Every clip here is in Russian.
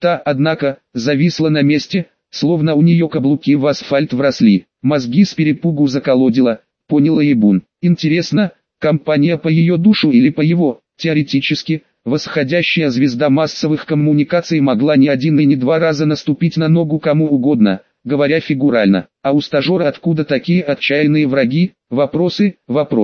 Та, однако, зависла на месте, словно у нее каблуки в асфальт вросли. Мозги с перепугу заколодила, понял Аибун. Интересно, компания по ее душу или по его? Теоретически, восходящая звезда массовых коммуникаций могла не один и не два раза наступить на ногу кому угодно, говоря фигурально. А у стажера откуда такие отчаянные враги? Вопросы.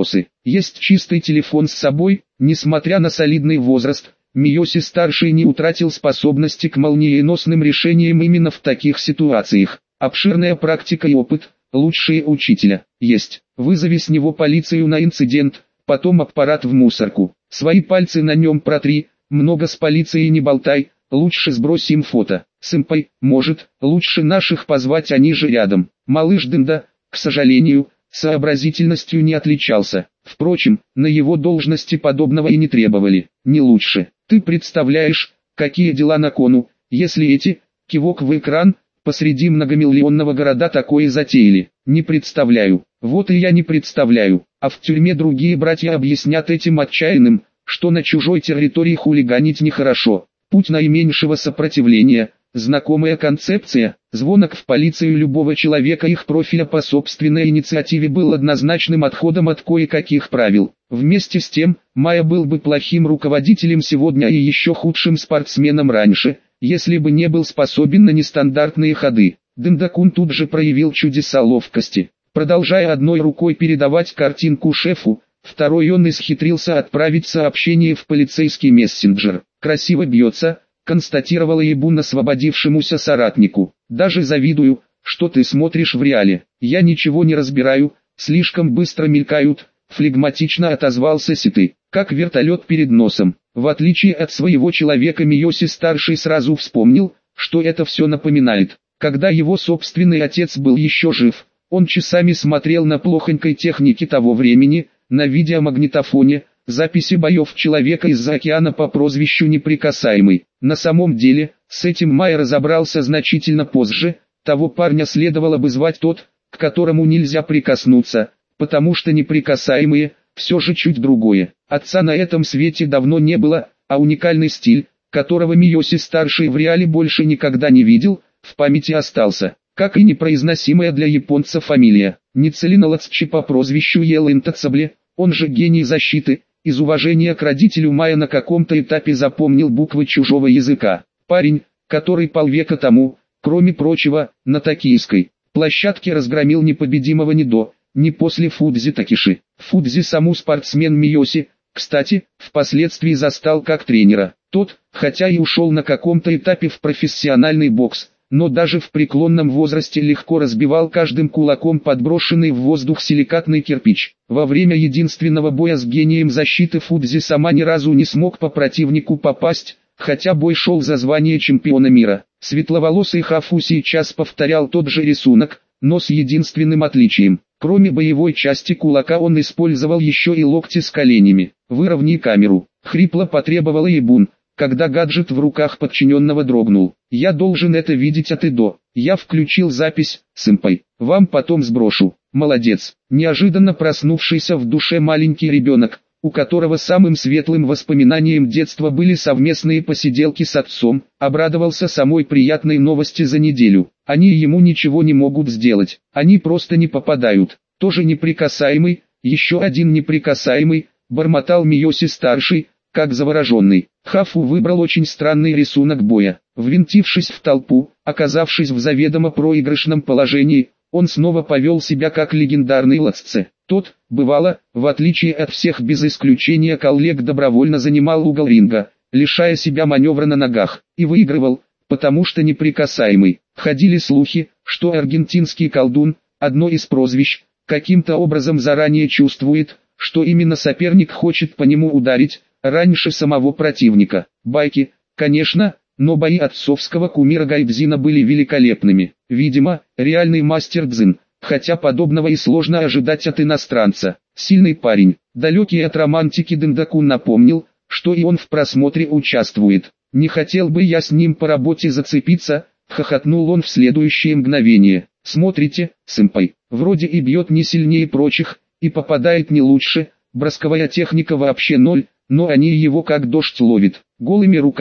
Есть чистый телефон с собой, несмотря на солидный возраст. Миоси-старший не утратил способности к молниеносным решениям именно в таких ситуациях. Обширная практика и опыт, лучшие учителя. Есть. Вызови с него полицию на инцидент, потом аппарат в мусорку. Свои пальцы на нем протри, много с полицией не болтай, лучше сбрось им фото. Сэмпай, может, лучше наших позвать, они же рядом. Малыш Дында, к сожалению, сообразительностью не отличался. Впрочем, на его должности подобного и не требовали. Не лучше. Ты представляешь, какие дела на кону, если эти, кивок в экран, посреди многомиллионного города такое затеяли. Не представляю. Вот и я не представляю. А в тюрьме другие братья объяснят этим отчаянным, что на чужой территории хулиганить нехорошо. Путь наименьшего сопротивления. Знакомая концепция. Звонок в полицию любого человека их профиля по собственной инициативе был однозначным отходом от кое-каких правил. Вместе с тем, Майя был бы плохим руководителем сегодня и еще худшим спортсменом раньше, если бы не был способен на нестандартные ходы. Дында-кун тут же проявил чудеса ловкости. Продолжая одной рукой передавать картинку шефу, второй он исхитрился отправить сообщение в полицейский мессенджер. «Красиво бьется», — констатировала Аибун освободившемуся соратнику. «Даже завидую, что ты смотришь в реале. Я ничего не разбираю, слишком быстро мелькают», — флегматично отозвался Ситы, как вертолет перед носом. В отличие от своего человека Миоси-старший сразу вспомнил, что это все напоминает. Когда его собственный отец был еще жив, он часами смотрел на плохонькой технике того времени, на видеомагнитофоне, записи боев человека из-за океана по прозвищу Неприкасаемый. На самом деле, с этим Майя разобрался значительно позже, того парня следовало бы звать тот, к которому нельзя прикоснуться, потому что Неприкасаемые, все же чуть другое. Отца на этом свете давно не было, а уникальный стиль, которого Миоси-старший в реале больше никогда не видел, в памяти остался. Как и непроизносимая для японца фамилия. Ницелиналацчи по прозвищу Елэнтацабле, он же гений защиты, из уважения к родителю Майя на каком-то этапе запомнил буквы чужого языка. Парень, который полвека тому, кроме прочего, на токийской площадке разгромил непобедимого ни до, ни после Фудзи Такиши. Фудзи саму спортсмен Миоси, кстати, впоследствии застал как тренера. Тот, хотя и ушел на каком-то этапе в профессиональный бокс, но даже в преклонном возрасте легко разбивал каждым кулаком подброшенный в воздух силикатный кирпич. Во время единственного боя с гением защиты Фудзи сама ни разу не смог по противнику попасть, хотя бой шел за звание чемпиона мира. Светловолосый Хафу сейчас повторял тот же рисунок, но с единственным отличием. Кроме боевой части кулака он использовал еще и локти с коленями. «Выровняй камеру», — хрипло потребовал Аибун, когда гаджет в руках подчиненного дрогнул. «Я должен это видеть от и до». «Я включил запись, сэмпай. Вам потом сброшу». «Молодец». Неожиданно проснувшийся в душе маленький ребенок, у которого самым светлым воспоминанием детства были совместные посиделки с отцом, обрадовался самой приятной новости за неделю. Они ему ничего не могут сделать. Они просто не попадают. Тоже неприкасаемый, еще один неприкасаемый, бормотал Миоси-старший, как завороженный. Хафу выбрал очень странный рисунок боя. Ввинтившись в толпу, оказавшись в заведомо проигрышном положении, он снова повел себя как легендарный Лацце. Тот, бывало, в отличие от всех без исключения коллег, добровольно занимал угол ринга, лишая себя маневра на ногах, и выигрывал, потому что неприкасаемый. Ходили слухи, что аргентинский колдун, одно из прозвищ, каким-то образом заранее чувствует, что именно соперник хочет по нему ударить, раньше самого противника. Байки, конечно, но бои отцовского кумира Гайдзина были великолепными. Видимо, реальный мастер дзин, хотя подобного и сложно ожидать от иностранца. Сильный парень, далекий от романтики. Дында-кун напомнил, что и он в просмотре участвует. «Не хотел бы я с ним по работе зацепиться», — хохотнул он в следующее мгновение. «Смотрите, сэмпай, вроде и бьет не сильнее прочих, и попадает не лучше, бросковая техника вообще ноль, но они его как дождь ловит». Голыми руками,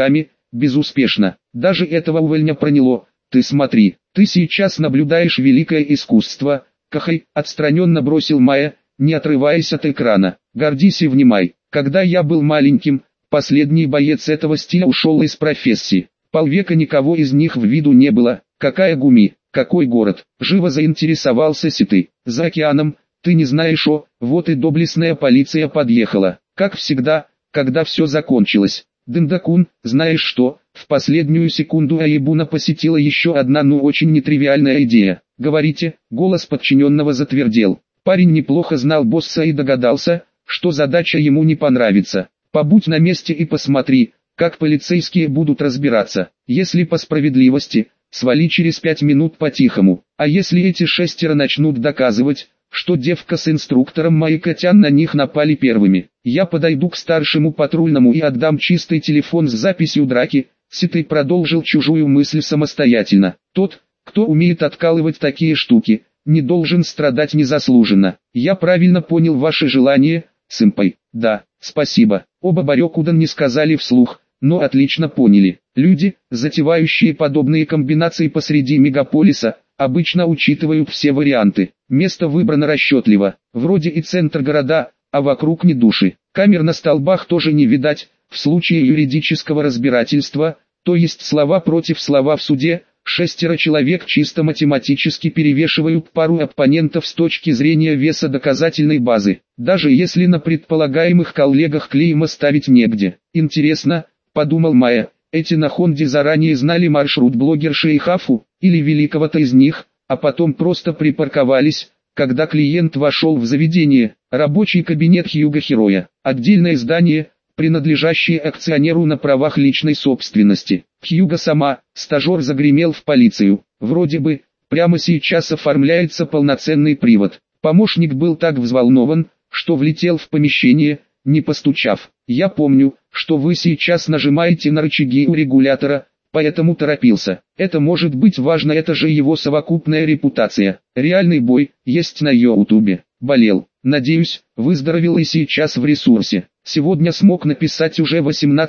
безуспешно. Даже этого увольня проняло. Ты смотри, ты сейчас наблюдаешь великое искусство. Кахай, отстраненно бросил Майя, не отрываясь от экрана. Гордись и внимай. Когда я был маленьким, последний боец этого стиля ушел из профессии. Полвека никого из них в виду не было. Какая Гуми, какой город? Живо заинтересовался Ситы. За океаном, ты не знаешь вот и доблестная полиция подъехала. Как всегда, когда все закончилось. Дендакун, знаешь что, в последнюю секунду Аибуна посетила еще одна очень нетривиальная идея. Говорите, голос подчиненного затвердел. Парень неплохо знал босса и догадался, что задача ему не понравится. Побудь на месте и посмотри, как полицейские будут разбираться. Если по справедливости, свали через 5 минут по-тихому. А если эти 6 начнут доказывать, что девка с инструктором Майкотян на них напали первыми, я подойду к старшему патрульному и отдам чистый телефон с записью драки. Ситой продолжил чужую мысль самостоятельно. Тот, кто умеет откалывать такие штуки, не должен страдать незаслуженно. Я правильно понял ваше желание, сэмпай? Да, спасибо. Оба Барёкудан не сказали вслух, но отлично поняли. Люди, затевающие подобные комбинации посреди мегаполиса, обычно учитывают все варианты. Место выбрано расчетливо, вроде и центр города, а вокруг ни души. Камер на столбах тоже не видать, в случае юридического разбирательства, то есть слова против слова в суде, 6 человек чисто математически перевешивают пару оппонентов с точки зрения веса доказательной базы, даже если на предполагаемых коллегах клейма ставить негде. Интересно, подумал Майя, эти на Хонде заранее знали маршрут блогерши и Хафу, или великого-то из них, а потом просто припарковались, когда клиент вошел в заведение. Рабочий кабинет Хьюго Хероя, отдельное здание, принадлежащее акционеру на правах личной собственности. Хьюго сама, стажер загремел в полицию. Вроде бы, прямо сейчас оформляется полноценный привод. Помощник был так взволнован, что влетел в помещение, не постучав. Я помню, что вы сейчас нажимаете на рычаги у регулятора, поэтому торопился. Это может быть важно, это же его совокупная репутация. Реальный бой, есть на ютубе. Болел. Надеюсь, выздоровел и сейчас в ресурсе. Сегодня смог написать уже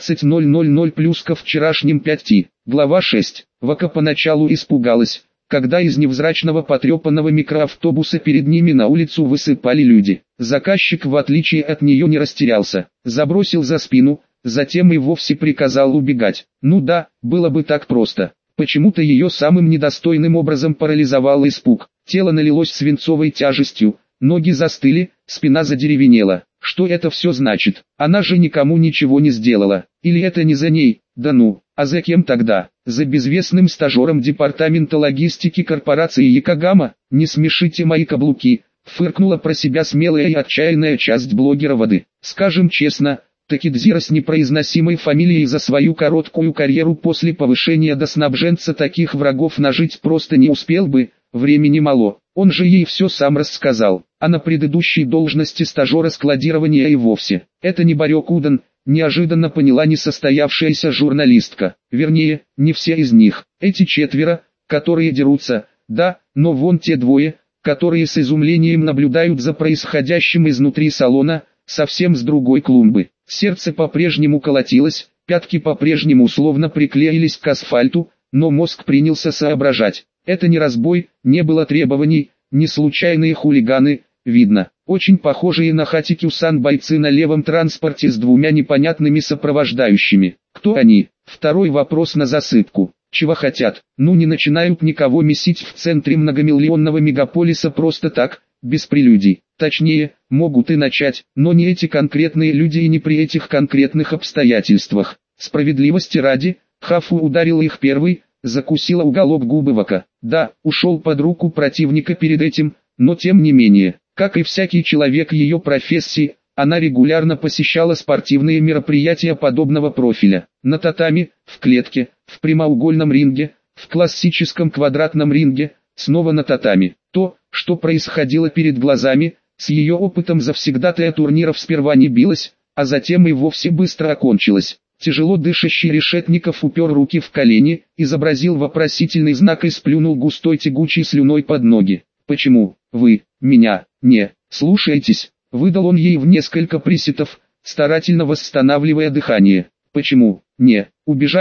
18:00 плюс ко вчерашним 5. Глава 6. Вака поначалу испугалась, когда из невзрачного потрепанного микроавтобуса перед ними на улицу высыпали люди. Заказчик, в отличие от нее, не растерялся, забросил за спину, затем и вовсе приказал убегать. Ну да, было бы так просто. Почему-то ее самым недостойным образом парализовал испуг. Тело налилось свинцовой тяжестью, ноги застыли, спина задеревенела. Что это все значит? Она же никому ничего не сделала. Или это не за ней? Да ну, а за кем тогда? За безвестным стажером департамента логистики корпорации Якогама? Не смешите мои каблуки, фыркнула про себя смелая и отчаянная часть блогера воды. Скажем честно, Такидзира с непроизносимой фамилией за свою короткую карьеру после повышения до снабженца таких врагов нажить просто не успел бы, времени мало. Он же ей все сам рассказал, а на предыдущей должности стажера складирования и вовсе. Это не Барёкудан, неожиданно поняла несостоявшаяся журналистка. Вернее, не все из них. Эти 4, которые дерутся, да, но вон те 2, которые с изумлением наблюдают за происходящим изнутри салона, совсем с другой клумбы. Сердце по-прежнему колотилось, пятки по-прежнему условно приклеились к асфальту, но мозг принялся соображать. Это не разбой, не было требований, не случайные хулиганы, видно, очень похожие на Хатикю-сан бойцы на левом транспорте с 2 непонятными сопровождающими. Кто они? Второй вопрос на засыпку. Чего хотят? Ну не начинают никого месить в центре многомиллионного мегаполиса просто так, без прелюдий. Точнее, могут и начать, но не эти конкретные люди и не при этих конкретных обстоятельствах. Справедливости ради, Хафу ударил их первый, закусила уголок губы Вака. Да, ушел под руку противника перед этим, но тем не менее, как и всякий человек ее профессии, она регулярно посещала спортивные мероприятия подобного профиля. На татами, в клетке, в прямоугольном ринге, в классическом квадратном ринге, снова на татами. То, что происходило перед глазами, с ее опытом завсегдатая турниров сперва не билось, а затем и вовсе быстро окончилось. Тяжело дышащий Решетников упер руки в колени, изобразил вопросительный знак и сплюнул густой тягучей слюной под ноги. «Почему вы меня не слушаетесь?» — выдал он ей в несколько присетов, старательно восстанавливая дыхание. «Почему не убежали?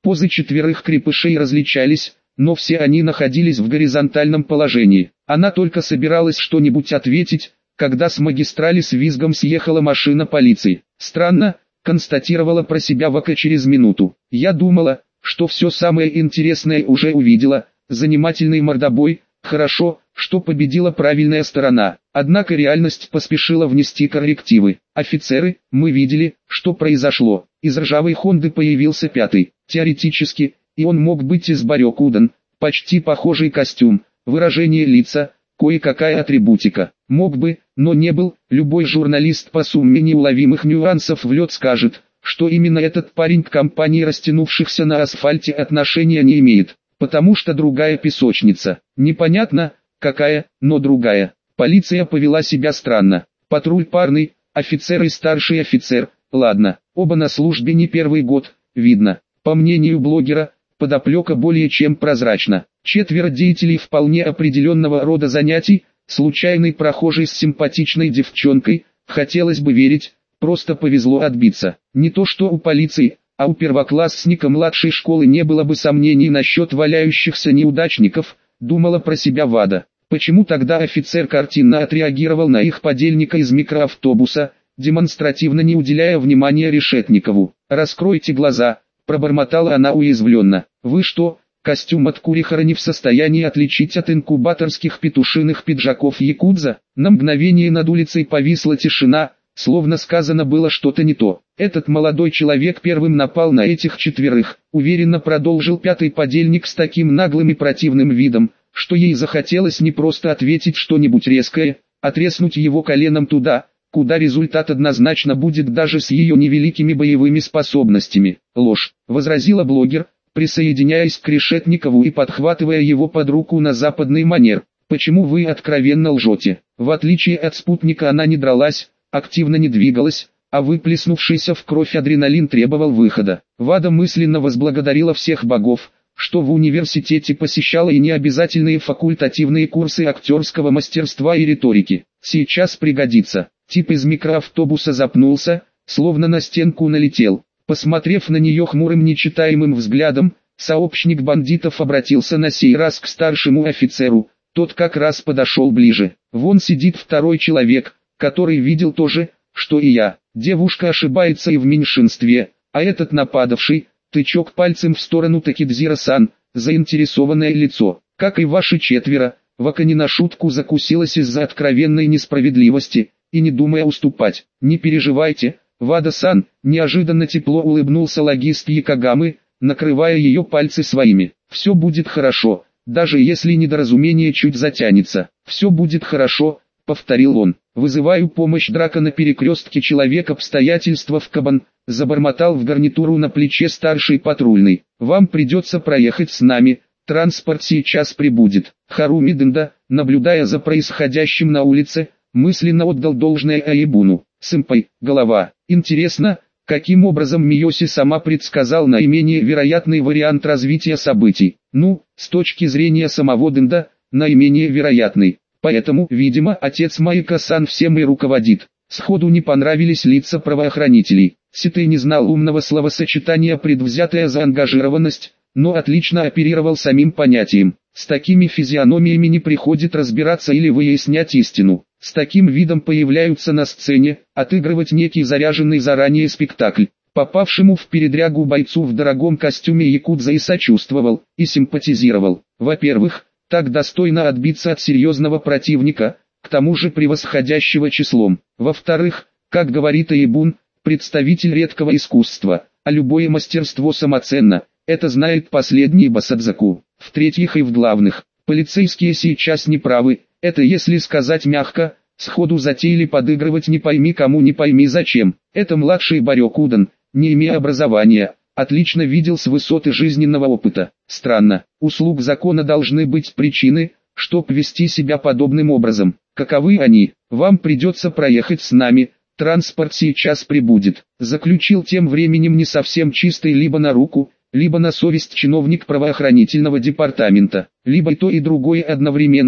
Позы четверых крепышей различались, но все они находились в горизонтальном положении. Она только собиралась что-нибудь ответить, когда с магистрали с визгом съехала машина полиции. «Странно», — констатировала про себя Вака через минуту. «Я думала, что все самое интересное уже увидела, занимательный мордобой, хорошо, что победила правильная сторона». Однако реальность поспешила внести коррективы. «Офицеры, мы видели, что произошло. Из ржавой Хонды появился пятый. Теоретически, и он мог быть из Барёкуден, почти похожий костюм, выражение лица, кое-какая атрибутика. Мог бы, но не был. Любой журналист по сумме неуловимых нюансов в лед скажет, что именно этот парень к компании растянувшихся на асфальте отношения не имеет, потому что другая песочница. Непонятно, какая, но другая. Полиция повела себя странно. Патруль парный, офицер и старший офицер, ладно, оба на службе не первый год, видно. По мнению блогера, подоплека более чем прозрачна. Четверо деятелей вполне определенного рода занятий, случайный прохожий с симпатичной девчонкой, хотелось бы верить, просто повезло отбиться. Не то что у полиции, а у первоклассника младшей школы не было бы сомнений насчет валяющихся неудачников, думала про себя Вада. Почему тогда офицер картинно отреагировал на их подельника из микроавтобуса, демонстративно не уделяя внимания Решетникову? «Раскройте глаза», — пробормотала она уязвленно. «Вы что, костюм от Курихара не в состоянии отличить от инкубаторских петушиных пиджаков якудза?» На мгновение над улицей повисла тишина, словно сказано было что-то не то. «Этот молодой человек первым напал на этих четверых», — уверенно продолжил пятый подельник с таким наглым и противным видом, что ей захотелось не просто ответить что-нибудь резкое, а треснуть его коленом туда, куда результат однозначно будет даже с ее невеликими боевыми способностями. «Ложь», — возразила блогер, присоединяясь к Решетникову и подхватывая его под руку на западный манер. «Почему вы откровенно лжете? В отличие от спутника она не дралась, активно не двигалась, а выплеснувшийся в кровь адреналин требовал выхода». Вада мысленно возблагодарила всех богов, что в университете посещала и необязательные факультативные курсы актерского мастерства и риторики. Сейчас пригодится. Тип из микроавтобуса запнулся, словно на стенку налетел. Посмотрев на нее хмурым нечитаемым взглядом, сообщник бандитов обратился на сей раз к старшему офицеру. Тот как раз подошел ближе. «Вон сидит второй человек, который видел то же, что и я. Девушка ошибается и в меньшинстве, а этот нападавший...» Тычок пальцем в сторону Такидзира-сан, заинтересованное лицо. «Как и ваши четверо, Вака не на шутку закусилась из-за откровенной несправедливости, и не думая уступать. Не переживайте, Вада-сан», неожиданно тепло улыбнулся логист Якогамы, накрывая ее пальцы своими. «Все будет хорошо, даже если недоразумение чуть затянется. Все будет хорошо», повторил он. «Вызываю помощь, драка на перекрестке, человек, обстоятельства в кабан», забормотал в гарнитуру на плече старший патрульный. «Вам придется проехать с нами, транспорт сейчас прибудет». Харуми Дэнда, наблюдая за происходящим на улице, мысленно отдал должное Аебуну. «Сэмпай, голова. Интересно, каким образом Миоси сама предсказал наименее вероятный вариант развития событий?» «Ну, с точки зрения самого Дэнда, наименее вероятный. Поэтому, видимо, отец Майка-сан всем и руководит». Сходу не понравились лица правоохранителей. Ситэй не знал умного словосочетания «предвзятая заангажированность», но отлично оперировал самим понятием. С такими физиономиями не приходит разбираться или выяснять истину. С таким видом появляются на сцене, отыгрывать некий заряженный заранее спектакль. Попавшему в передрягу бойцу в дорогом костюме якудза и сочувствовал, и симпатизировал. Во-первых, так достойно отбиться от серьезного противника, к тому же превосходящего числом. Во-вторых, как говорит Аебун, представитель редкого искусства, а любое мастерство самоценно, это знает последний Басадзаку. В-третьих и в главных, полицейские сейчас не правы, это если сказать мягко, сходу затеяли подыгрывать не пойми кому не пойми зачем. Это младший Барёкуден, не имея образования, отлично видел с высоты жизненного опыта. Странно, у слуг закона должны быть причины, чтоб вести себя подобным образом. Каковы они? Вам придется проехать с нами, транспорт сейчас прибудет. Заключил тем временем не совсем чистый либо на руку, либо на совесть чиновник правоохранительного департамента, либо и то и другое одновременно,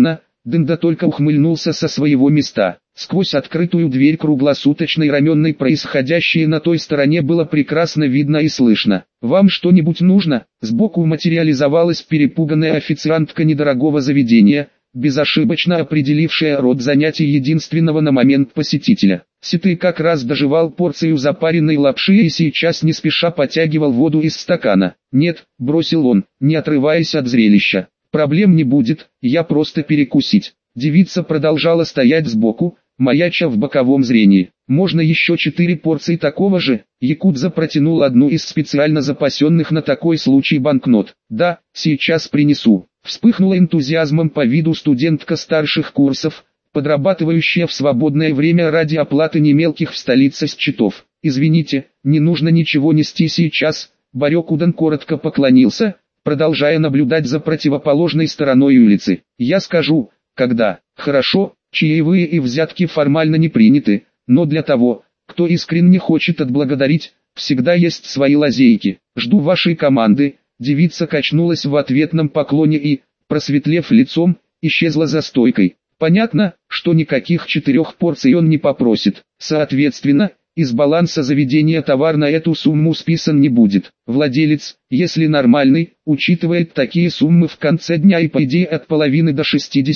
Дында только ухмыльнулся со своего места. Сквозь открытую дверь круглосуточной раменной происходящее на той стороне было прекрасно видно и слышно. «Вам что-нибудь нужно?» Сбоку материализовалась перепуганная официантка недорогого заведения, безошибочно определившая род занятий единственного на момент посетителя. Ситый как раз доживал порцию запаренной лапши и сейчас не спеша потягивал воду из стакана. «Нет», — бросил он, не отрываясь от зрелища. «Проблем не будет, я просто перекусить». Девица продолжала стоять сбоку, маяча в боковом зрении. «Можно еще 4 порции такого же?» Якудза протянул одну из специально запасенных на такой случай банкнот. «Да, сейчас принесу». Вспыхнула энтузиазмом по виду студентка старших курсов, подрабатывающая в свободное время ради оплаты немелких в столице счетов. «Извините, не нужно ничего нести сейчас», Барёкудан коротко поклонился, продолжая наблюдать за противоположной стороной улицы. «Я скажу, когда». «Хорошо, чаевые и взятки формально не приняты, но для того, кто искренне хочет отблагодарить, всегда есть свои лазейки. Жду вашей команды». Девица качнулась в ответном поклоне и, просветлев лицом, исчезла за стойкой. Понятно, что никаких 4 порций он не попросит. Соответственно, из баланса заведения товар на эту сумму списан не будет. Владелец, если нормальный, учитывает такие суммы в конце дня и по идее от половины до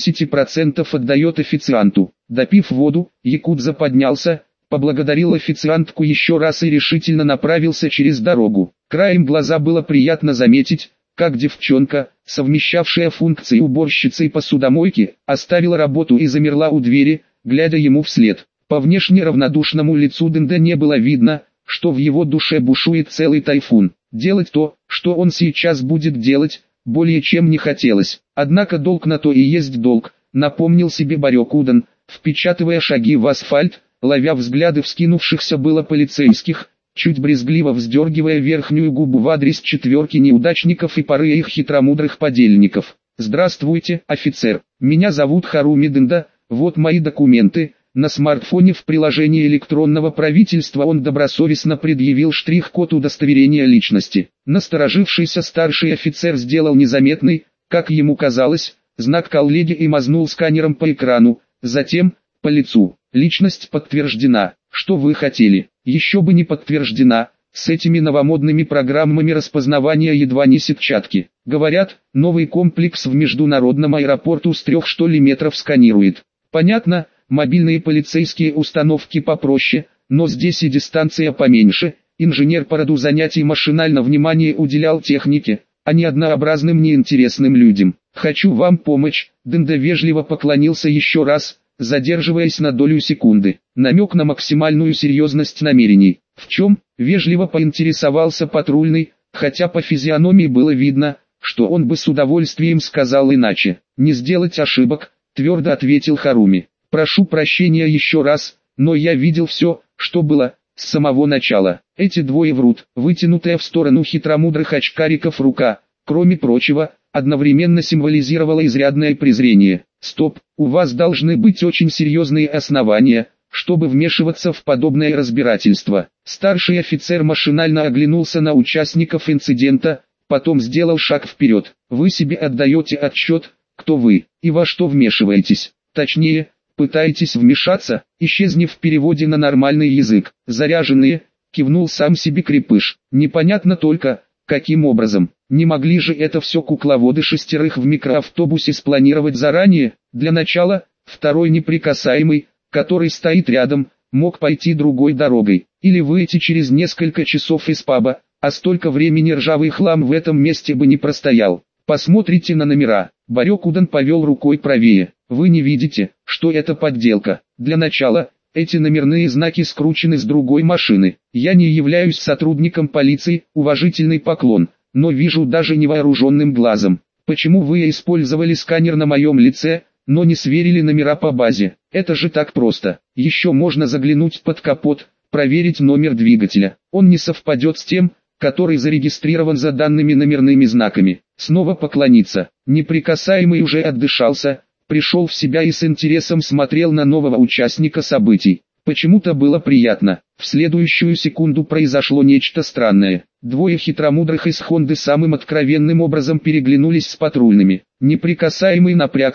60% отдает официанту. Допив воду, Якудза поднялся, поблагодарил официантку еще раз и решительно направился через дорогу. Краем глаза было приятно заметить, как девчонка, совмещавшая функции уборщицы и посудомойки, оставила работу и замерла у двери, глядя ему вслед. По внешне равнодушному лицу Дэнда не было видно, что в его душе бушует целый тайфун. Делать то, что он сейчас будет делать, более чем не хотелось. Однако долг на то и есть долг, напомнил себе Барёкудан, впечатывая шаги в асфальт, ловя взгляды вскинувшихся было полицейских, чуть брезгливо вздергивая верхнюю губу в адрес 4 неудачников и пары их хитромудрых подельников. «Здравствуйте, офицер, меня зовут Харуми Дэнда, вот мои документы». На смартфоне в приложении электронного правительства он добросовестно предъявил штрих-код удостоверения личности. Насторожившийся старший офицер сделал незаметный, как ему казалось, знак коллеге и мазнул сканером по экрану, затем, по лицу. «Личность подтверждена. Что вы хотели?» «Еще бы не подтверждена. С этими новомодными программами распознавания едва не сетчатки. Говорят, новый комплекс в международном аэропорту с 3 что ли метров сканирует». «Понятно». Мобильные полицейские установки попроще, но здесь и дистанция поменьше. Инженер по роду занятий машинально внимание уделял технике, а не однообразным неинтересным людям. «Хочу вам помочь», Дэнда вежливо поклонился еще раз, задерживаясь на долю секунды. Намек на максимальную серьезность намерений. «В чем?» – вежливо поинтересовался патрульный, хотя по физиономии было видно, что он бы с удовольствием сказал иначе. «Не сделать ошибок», – твердо ответил Харуми. «Прошу прощения еще раз, но я видел все, что было, с самого начала». Эти двое врут. Вытянутая в сторону хитромудрых очкариков рука, кроме прочего, одновременно символизировала изрядное презрение. «Стоп, у вас должны быть очень серьезные основания, чтобы вмешиваться в подобное разбирательство». Старший офицер машинально оглянулся на участников инцидента, потом сделал шаг вперед. «Вы себе отдаете отчет, кто вы, и во что вмешиваетесь? Точнее, пытаетесь вмешаться?» «Исчезни» в переводе на нормальный язык. «Заряженные», кивнул сам себе крепыш. Непонятно только, каким образом. Не могли же это все кукловоды 6 в микроавтобусе спланировать заранее? Для начала, второй неприкасаемый, который стоит рядом, мог пойти другой дорогой. Или выйти через несколько часов из паба, а столько времени ржавый хлам в этом месте бы не простоял. Посмотрите на номера. Барёкудан повел рукой правее. Вы не видите, что это подделка. Для начала, эти номерные знаки скручены с другой машины. Я не являюсь сотрудником полиции, уважительный поклон, но вижу даже невооруженным глазом. Почему вы использовали сканер на моем лице, но не сверили номера по базе? Это же так просто. Еще можно заглянуть под капот, проверить номер двигателя. Он не совпадет с тем, который зарегистрирован за данными номерными знаками. Снова поклониться. Неприкасаемый уже отдышался, пришел в себя и с интересом смотрел на нового участника событий. Почему-то было приятно. В следующую секунду произошло нечто странное. Двое хитромудрых из Хонды самым откровенным образом переглянулись с патрульными. Неприкасаемый напрягся,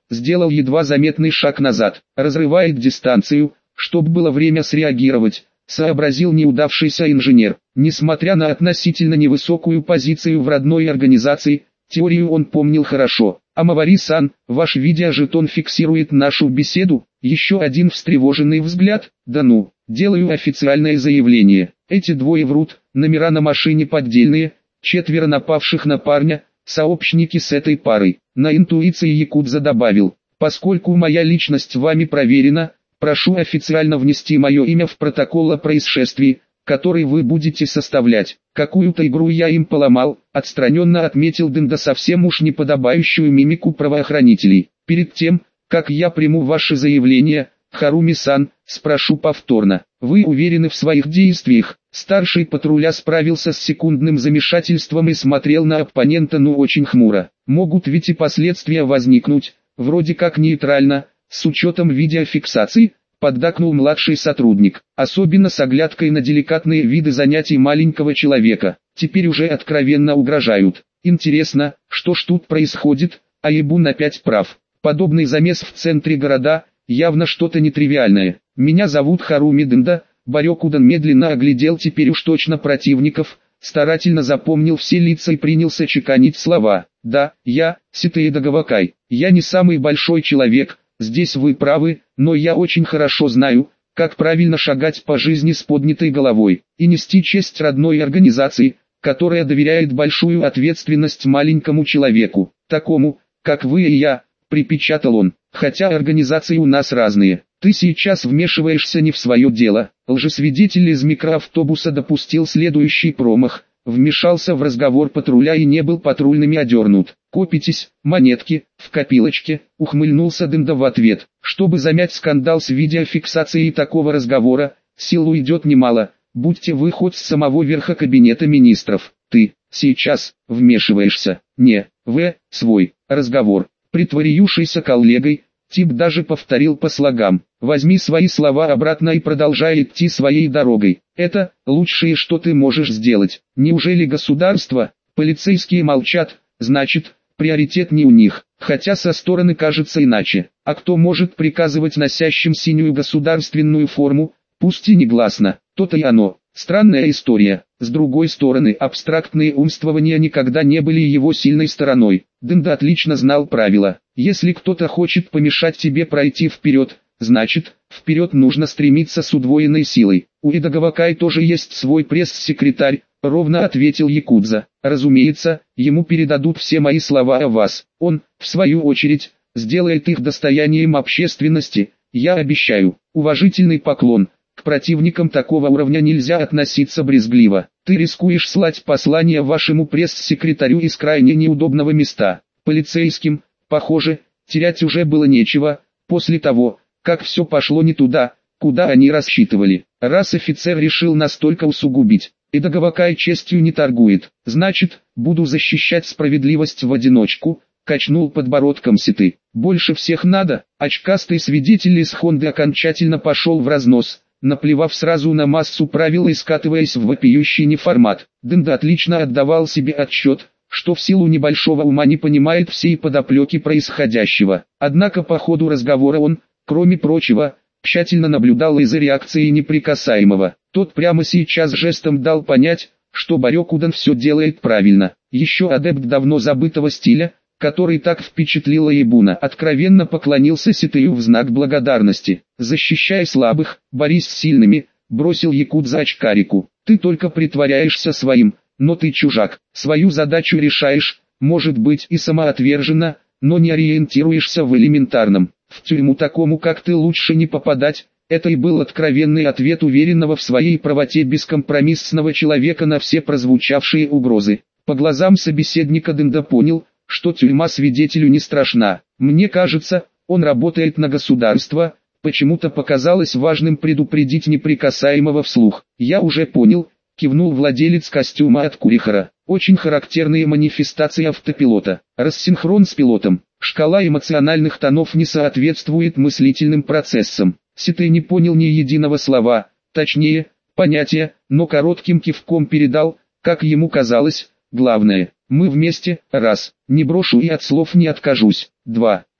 сделал едва заметный шаг назад, разрывает дистанцию, чтобы было время среагировать, сообразил неудавшийся инженер. Несмотря на относительно невысокую позицию в родной организации, теорию он помнил хорошо. «Амавари-сан, ваш видеожетон фиксирует нашу беседу?» Еще один встревоженный взгляд. «Да ну, делаю официальное заявление. Эти двое врут, номера на машине поддельные, 4 напавших на парня, сообщники с этой парой». На интуиции якудза добавил: «Поскольку моя личность вами проверена, прошу официально внести мое имя в протокол о происшествии, который вы будете составлять. Какую-то игру я им поломал», отстраненно отметил Дэнда совсем уж неподобающую мимику правоохранителей. «Перед тем, как я приму ваше заявление, Харуми-сан, спрошу повторно, вы уверены в своих действиях?» Старший патруля справился с секундным замешательством и смотрел на оппонента очень хмуро. «Могут ведь и последствия возникнуть, вроде как нейтрально, с учетом видеофиксации», поддакнул младший сотрудник, особенно с оглядкой на деликатные виды занятий маленького человека. Теперь уже откровенно угрожают. Интересно, что ж тут происходит, а Ебун опять прав. Подобный замес в центре города, явно что-то нетривиальное. «Меня зовут Харуми Дэнда». Барёкудан медленно оглядел теперь уж точно противников, старательно запомнил все лица и принялся чеканить слова. «Да, я, Ситоэда Гавакай. Я не самый большой человек, здесь вы правы, но я очень хорошо знаю, как правильно шагать по жизни с поднятой головой и нести честь родной организации, которая доверяет большую ответственность маленькому человеку, такому, как вы и я», припечатал он. «Хотя организации у нас разные. Ты сейчас вмешиваешься не в свое дело». Лжесвидетель из микроавтобуса допустил следующий промах, вмешался в разговор патруля и не был патрульными одернут. «Копитесь, монетки, в копилочке», ухмыльнулся Дэнда в ответ. «Чтобы замять скандал с видеофиксацией такого разговора, сил уйдет немало, будьте вы хоть с самого верха кабинета министров. Ты, сейчас, вмешиваешься, не, в, свой, разговор». Притворившийся коллегой, тип даже повторил по слогам: «Возьми свои слова обратно и продолжай идти своей дорогой. Это лучшее, что ты можешь сделать». Неужели государство? Полицейские молчат, значит, приоритет не у них, хотя со стороны кажется иначе. А кто может приказывать носящим синюю государственную форму, пусть и негласно, то-то и оно. Странная история. С другой стороны, абстрактные умствования никогда не были его сильной стороной. Дэнда отлично знал правила. Если кто-то хочет помешать тебе пройти вперед, значит, вперед нужно стремиться с удвоенной силой. У Эда Гавакай тоже есть свой пресс-секретарь, ровно ответил якудза. Разумеется, ему передадут все мои слова о вас. Он, в свою очередь, сделает их достоянием общественности, я обещаю. Уважительный поклон. К противникам такого уровня нельзя относиться брезгливо. Ты рискуешь слать послание вашему пресс-секретарю из крайне неудобного места. Полицейским, похоже, терять уже было нечего, после того, как все пошло не туда, куда они рассчитывали. Раз офицер решил настолько усугубить, Эда Гавакай честью не торгует, значит, буду защищать справедливость в одиночку, качнул подбородком Ситы. Больше всех надо. Очкастый свидетель из Хонды окончательно пошел в разнос, наплевав сразу на массу правил и скатываясь в вопиющий неформат. Дэнда отлично отдавал себе отчет, что в силу небольшого ума не понимает всей подоплеки происходящего. Однако по ходу разговора он, кроме прочего, тщательно наблюдал и за реакцией неприкасаемого. Тот прямо сейчас жестом дал понять, что Барёкудан все делает правильно. Еще адепт давно забытого стиля, который так впечатлил Ебуна, откровенно поклонился Ситею в знак благодарности. «Защищай слабых, борись с сильными», бросил якудза очкарику. «Ты только притворяешься своим, но ты чужак. Свою задачу решаешь, может быть и самоотверженно, но не ориентируешься в элементарном. В тюрьму такому как ты лучше не попадать». Это и был откровенный ответ уверенного в своей правоте бескомпромиссного человека на все прозвучавшие угрозы. По глазам собеседника Дэнда понял, что тюрьма свидетелю не страшна. «Мне кажется, он работает на государство», почему-то показалось важным предупредить неприкасаемого вслух. «Я уже понял», кивнул владелец костюма от Курихара. «Очень характерные манифестации автопилота. Рассинхрон с пилотом. Шкала эмоциональных тонов не соответствует мыслительным процессам». Ситэ не понял ни единого слова, точнее, понятия, но коротким кивком передал, как ему казалось, главное: «Мы вместе, раз, не брошу и от слов не откажусь, два,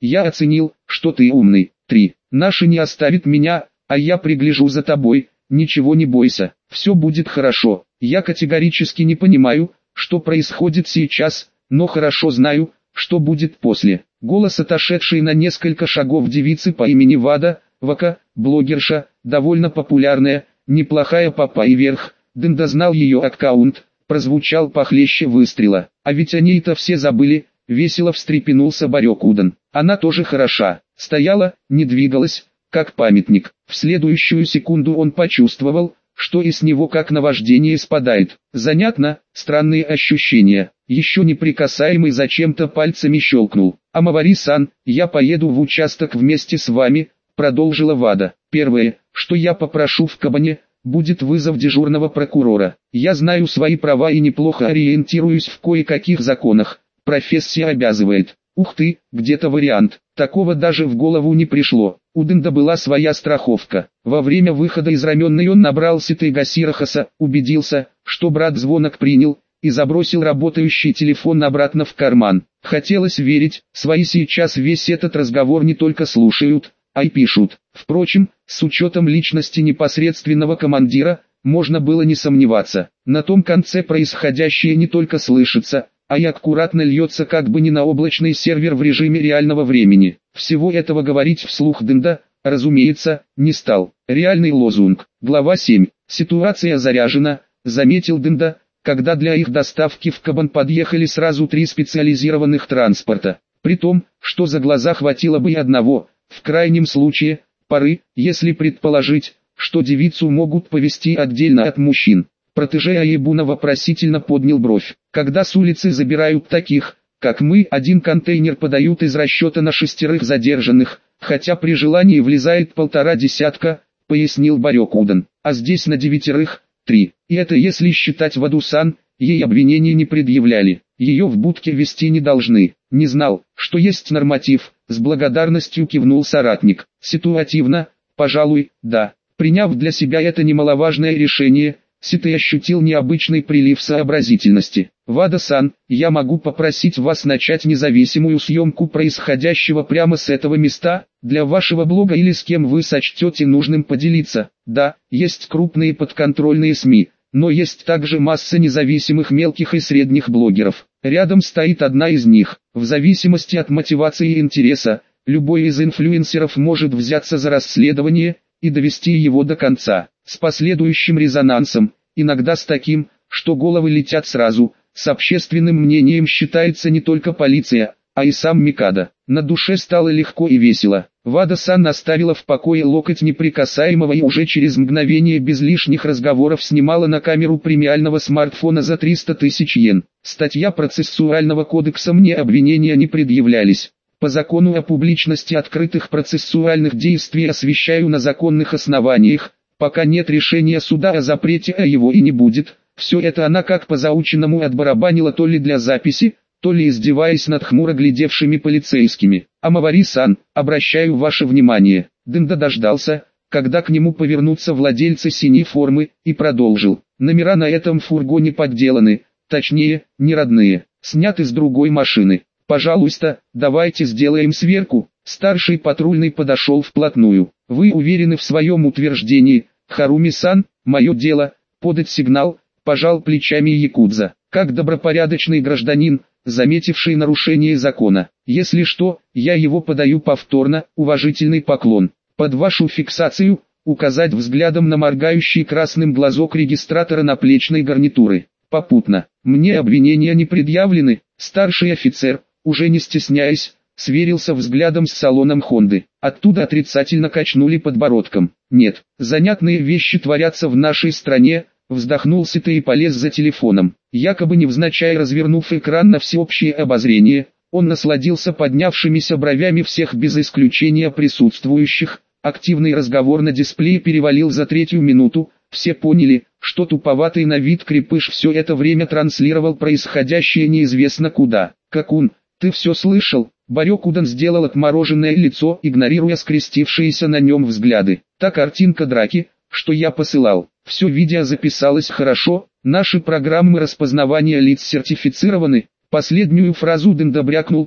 Я оценил, что ты умный. 3. Наши не оставит меня, а я пригляжу за тобой, ничего не бойся, все будет хорошо. Я категорически не понимаю, что происходит сейчас, но хорошо знаю, что будет после. Голос отошедшей на несколько шагов девицы по имени Вада, Вака, блогерша, довольно популярная, неплохая папа и верх, Дында знал ее аккаунт, прозвучал похлеще выстрела. А ведь они-то все забыли, весело встрепенулся Барёкудан. Она тоже хороша, стояла, не двигалась, как памятник. В следующую секунду он почувствовал, что из него как наваждение спадает. Занятно, странные ощущения. Еще неприкасаемый зачем-то пальцами щелкнул. «Амавари-сан, я поеду в участок вместе с вами», продолжила Вада. «Первое, что я попрошу в Кабане, будет вызов дежурного прокурора. Я знаю свои права и неплохо ориентируюсь в кое-каких законах. Профессия обязывает». Ух ты, где-то вариант. Такого даже в голову не пришло. У Дында была своя страховка. Во время выхода из раменной он набрал Ситыга Сирахаса, убедился, что брат звонок принял, и забросил работающий телефон обратно в карман. Хотелось верить, свои сейчас весь этот разговор не только слушают, а и пишут. Впрочем, с учетом личности непосредственного командира, можно было не сомневаться. На том конце происходящее не только слышится, а и аккуратно льется как бы не на облачный сервер в режиме реального времени. Всего этого говорить вслух Дында, разумеется, не стал. Реальный лозунг. Глава 7. Ситуация заряжена, заметил Дында, когда для их доставки в Кабан подъехали сразу 3 специализированных транспорта. При том, что за глаза хватило бы и одного, в крайнем случае, пары, если предположить, что девицу могут повезти отдельно от мужчин. Протеже Аебуна вопросительно поднял бровь. Когда с улицы забирают таких, как мы, один контейнер подают из расчета на 6 задержанных, хотя при желании влезает 1,5 десятка, пояснил Барёкудан. А здесь на 9, 3. И это если считать Ваду-сан, ей обвинений не предъявляли. Ее в будке вести не должны. Не знал, что есть норматив, с благодарностью кивнул соратник. Ситуативно, пожалуй, да. Приняв для себя это немаловажное решение, Ситэй ощутил необычный прилив сообразительности. «Вада-сан, я могу попросить вас начать независимую съемку происходящего прямо с этого места, для вашего блога или с кем вы сочтете нужным поделиться. Да, есть крупные подконтрольные СМИ, но есть также масса независимых мелких и средних блогеров. Рядом стоит одна из них. В зависимости от мотивации и интереса, любой из инфлюенсеров может взяться за расследование и довести его до конца, с последующим резонансом, иногда с таким, что головы летят сразу. С общественным мнением считается не только полиция, а и сам Микадо». На душе стало легко и весело. Вада-сан оставила в покое локоть неприкасаемого и уже через мгновение без лишних разговоров снимала на камеру премиального смартфона за 300 тысяч йен. Статья процессуального кодекса, мне обвинения не предъявлялись. По закону о публичности открытых процессуальных действий освещаю на законных основаниях, пока нет решения суда о запрете, а его и не будет. Все это она как по заученному отбарабанила, то ли для записи, то ли издеваясь над хмуро глядевшими полицейскими. «Амавари-сан, обращаю ваше внимание». Дында дождался, когда к нему повернутся владельцы синей формы, и продолжил. «Номера на этом фургоне подделаны, точнее, не родные, сняты с другой машины. Пожалуйста, давайте сделаем сверку». Старший патрульный подошел вплотную. «Вы уверены в своем утверждении, Харуми-сан?» «Мое дело, подать сигнал», пожал плечами якудза. «Как добропорядочный гражданин, заметивший нарушение закона. Если что, я его подаю повторно». Уважительный поклон. «Под вашу фиксацию», указать взглядом на моргающий красным глазок регистратора наплечной гарнитуры. «Попутно, мне обвинения не предъявлены». Старший офицер, уже не стесняясь, сверился взглядом с салоном Хонды. Оттуда отрицательно качнули подбородком. «Нет, занятные вещи творятся в нашей стране», вздохнул Ситэй и полез за телефоном. Якобы невзначай развернув экран на всеобщее обозрение, он насладился поднявшимися бровями всех без исключения присутствующих. Активный разговор на дисплее перевалил за 3-ю минуту. Все поняли, что туповатый на вид крепыш все это время транслировал происходящее неизвестно куда. «Какун, ты все слышал?» Барёкудан сделал отмороженное лицо, игнорируя скрестившиеся на нем взгляды. «Та картинка драки, что я посылал. Все видео записалось хорошо, наши программы распознавания лиц сертифицированы». Последнюю фразу Дында брякнул так,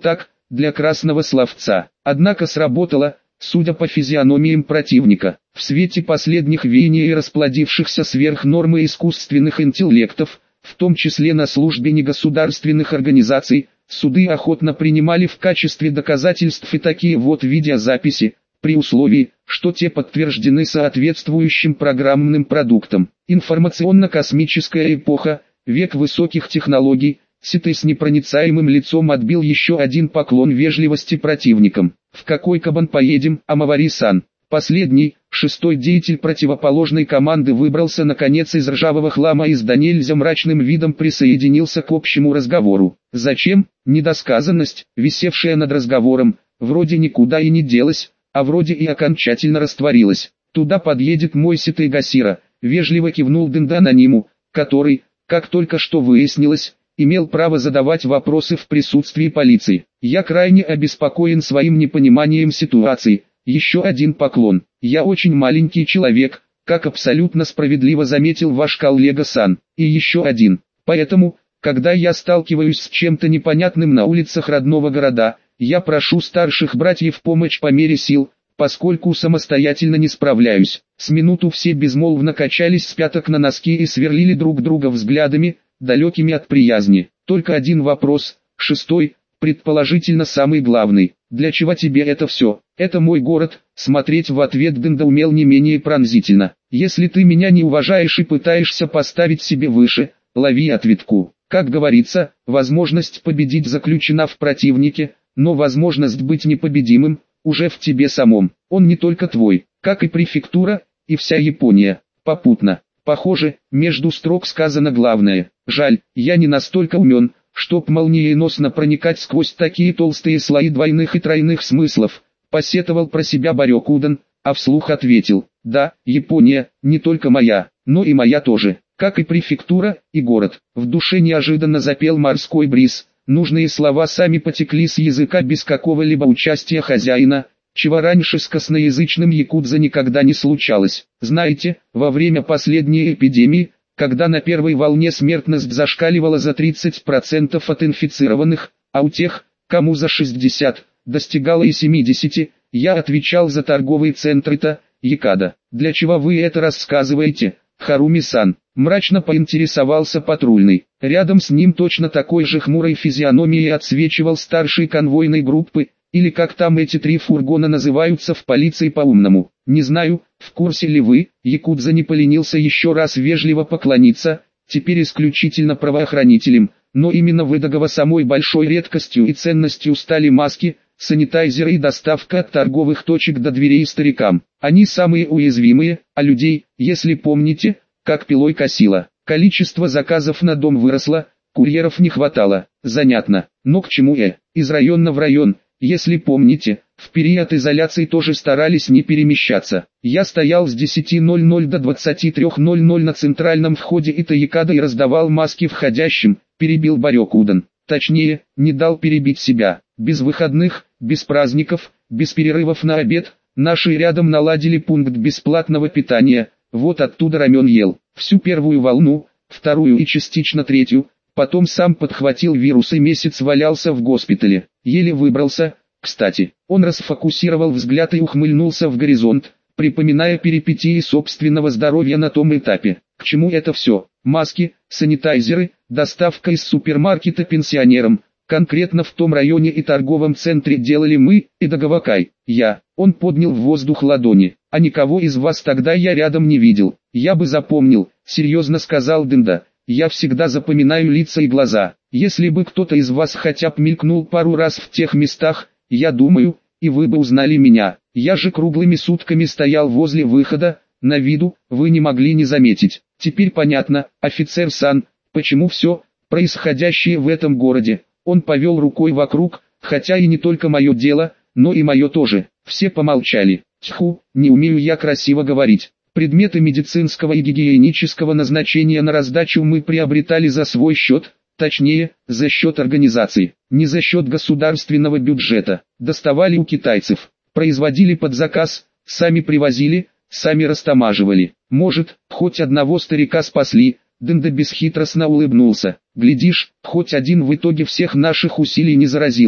для красного словца. Однако сработало, судя по физиономиям противника. В свете последних веяний и расплодившихся сверх нормы искусственных интеллектов, в том числе на службе негосударственных организаций, суды охотно принимали в качестве доказательств и такие вот видеозаписи, при условии, что те подтверждены соответствующим программным продуктом. Информационно-космическая эпоха, век высоких технологий. Ситой с непроницаемым лицом отбил еще один поклон вежливости противникам. «В какой кабан поедем, Амавари-сан?» Последний, шестой деятель противоположной команды выбрался наконец из ржавого хлама и с до нельзя мрачным видом присоединился к общему разговору. Зачем? Недосказанность, висевшая над разговором, вроде никуда и не делась, а вроде и окончательно растворилась. «Туда подъедет мой Ситой Гасира», вежливо кивнул Дэнда анониму, который, как только что выяснилось, имел право задавать вопросы в присутствии полиции. «Я крайне обеспокоен своим непониманием ситуации». Еще один поклон. «Я очень маленький человек, как абсолютно справедливо заметил ваш коллега-сан». И еще один. «Поэтому, когда я сталкиваюсь с чем-то непонятным на улицах родного города, я прошу старших братьев помочь по мере сил, поскольку самостоятельно не справляюсь». С минуту все безмолвно качались с пяток на носки и сверлили друг друга взглядами, далекими от приязни. Только один вопрос, шестой, предположительно самый главный. «Для чего тебе это все? Это мой город», смотреть в ответ Дэнда умел не менее пронзительно. «Если ты меня не уважаешь и пытаешься поставить себе выше, лови ответку». Как говорится, возможность победить заключена в противнике, но возможность быть непобедимым уже в тебе самом. Он не только твой, как и префектура, и вся Япония. Попутно. Похоже, между строк сказано главное. Жаль, я не настолько умен, чтоб молниеносно проникать сквозь такие толстые слои двойных и тройных смыслов. Посетовал про себя Барёкудан, а вслух ответил: да, Япония, не только моя, но и моя тоже, как и префектура, и город. В душе неожиданно запел морской бриз, нужные слова сами потекли с языка без какого-либо участия хозяина, чего раньше с косноязычным якудза никогда не случалось. Знаете, во время последней эпидемии, когда на первой волне смертность зашкаливала за 30% от инфицированных, а у тех, кому за 60, достигала и 70, я отвечал за торговые центры-то, Якада. Для чего вы это рассказываете, Харуми-сан? Мрачно поинтересовался патрульный. Рядом с ним точно такой же хмурой физиономией отсвечивал старший конвойной группы, или как там эти три фургона называются в полиции по-умному. Не знаю, в курсе ли вы, якудза не поленился еще раз вежливо поклониться, теперь исключительно правоохранителям, но именно выдагова самой большой редкостью и ценностью стали маски, санитайзеры и доставка от торговых точек до дверей старикам. Они самые уязвимые, а людей, если помните, как пилой косило. Количество заказов на дом выросло, курьеров не хватало. Занятно, но к чему из района в район? Если помните, в период изоляции тоже старались не перемещаться. Я стоял с 10:00 до 23:00 на центральном входе Итаякада и раздавал маски входящим, перебил Барёкудан. Точнее, не дал перебить себя. Без выходных, без праздников, без перерывов на обед, наши рядом наладили пункт бесплатного питания, вот оттуда рамен ел. Всю первую волну, вторую и частично третью. Потом сам подхватил вирус и месяц валялся в госпитале. Еле выбрался. Кстати, он расфокусировал взгляд и ухмыльнулся в горизонт, припоминая перипетии собственного здоровья на том этапе. К чему это все? Маски, санитайзеры, доставка из супермаркета пенсионерам. Конкретно в том районе и торговом центре делали мы, и Дагавакай. Он поднял в воздух ладони. А никого из вас тогда я рядом не видел. Я бы запомнил, серьезно сказал Дэнда. Я всегда запоминаю лица и глаза. Если бы кто-то из вас хотя бы мелькнул пару раз в тех местах, я думаю, и вы бы узнали меня. Я же круглыми сутками стоял возле выхода, на виду, вы не могли не заметить. Теперь понятно, офицер-сан, почему все, происходящее в этом городе. Он повел рукой вокруг, хотя и не только мое дело, но и мое тоже. Все помолчали. Тьфу, не умею я красиво говорить. Предметы медицинского и гигиенического назначения на раздачу мы приобретали за свой счет, точнее, за счет организации, не за счет государственного бюджета. Доставали у китайцев, производили под заказ, сами привозили, сами растамаживали. Может, хоть одного старика спасли. Дэнда бесхитростно улыбнулся. Глядишь, хоть один в итоге всех наших усилий не заразился.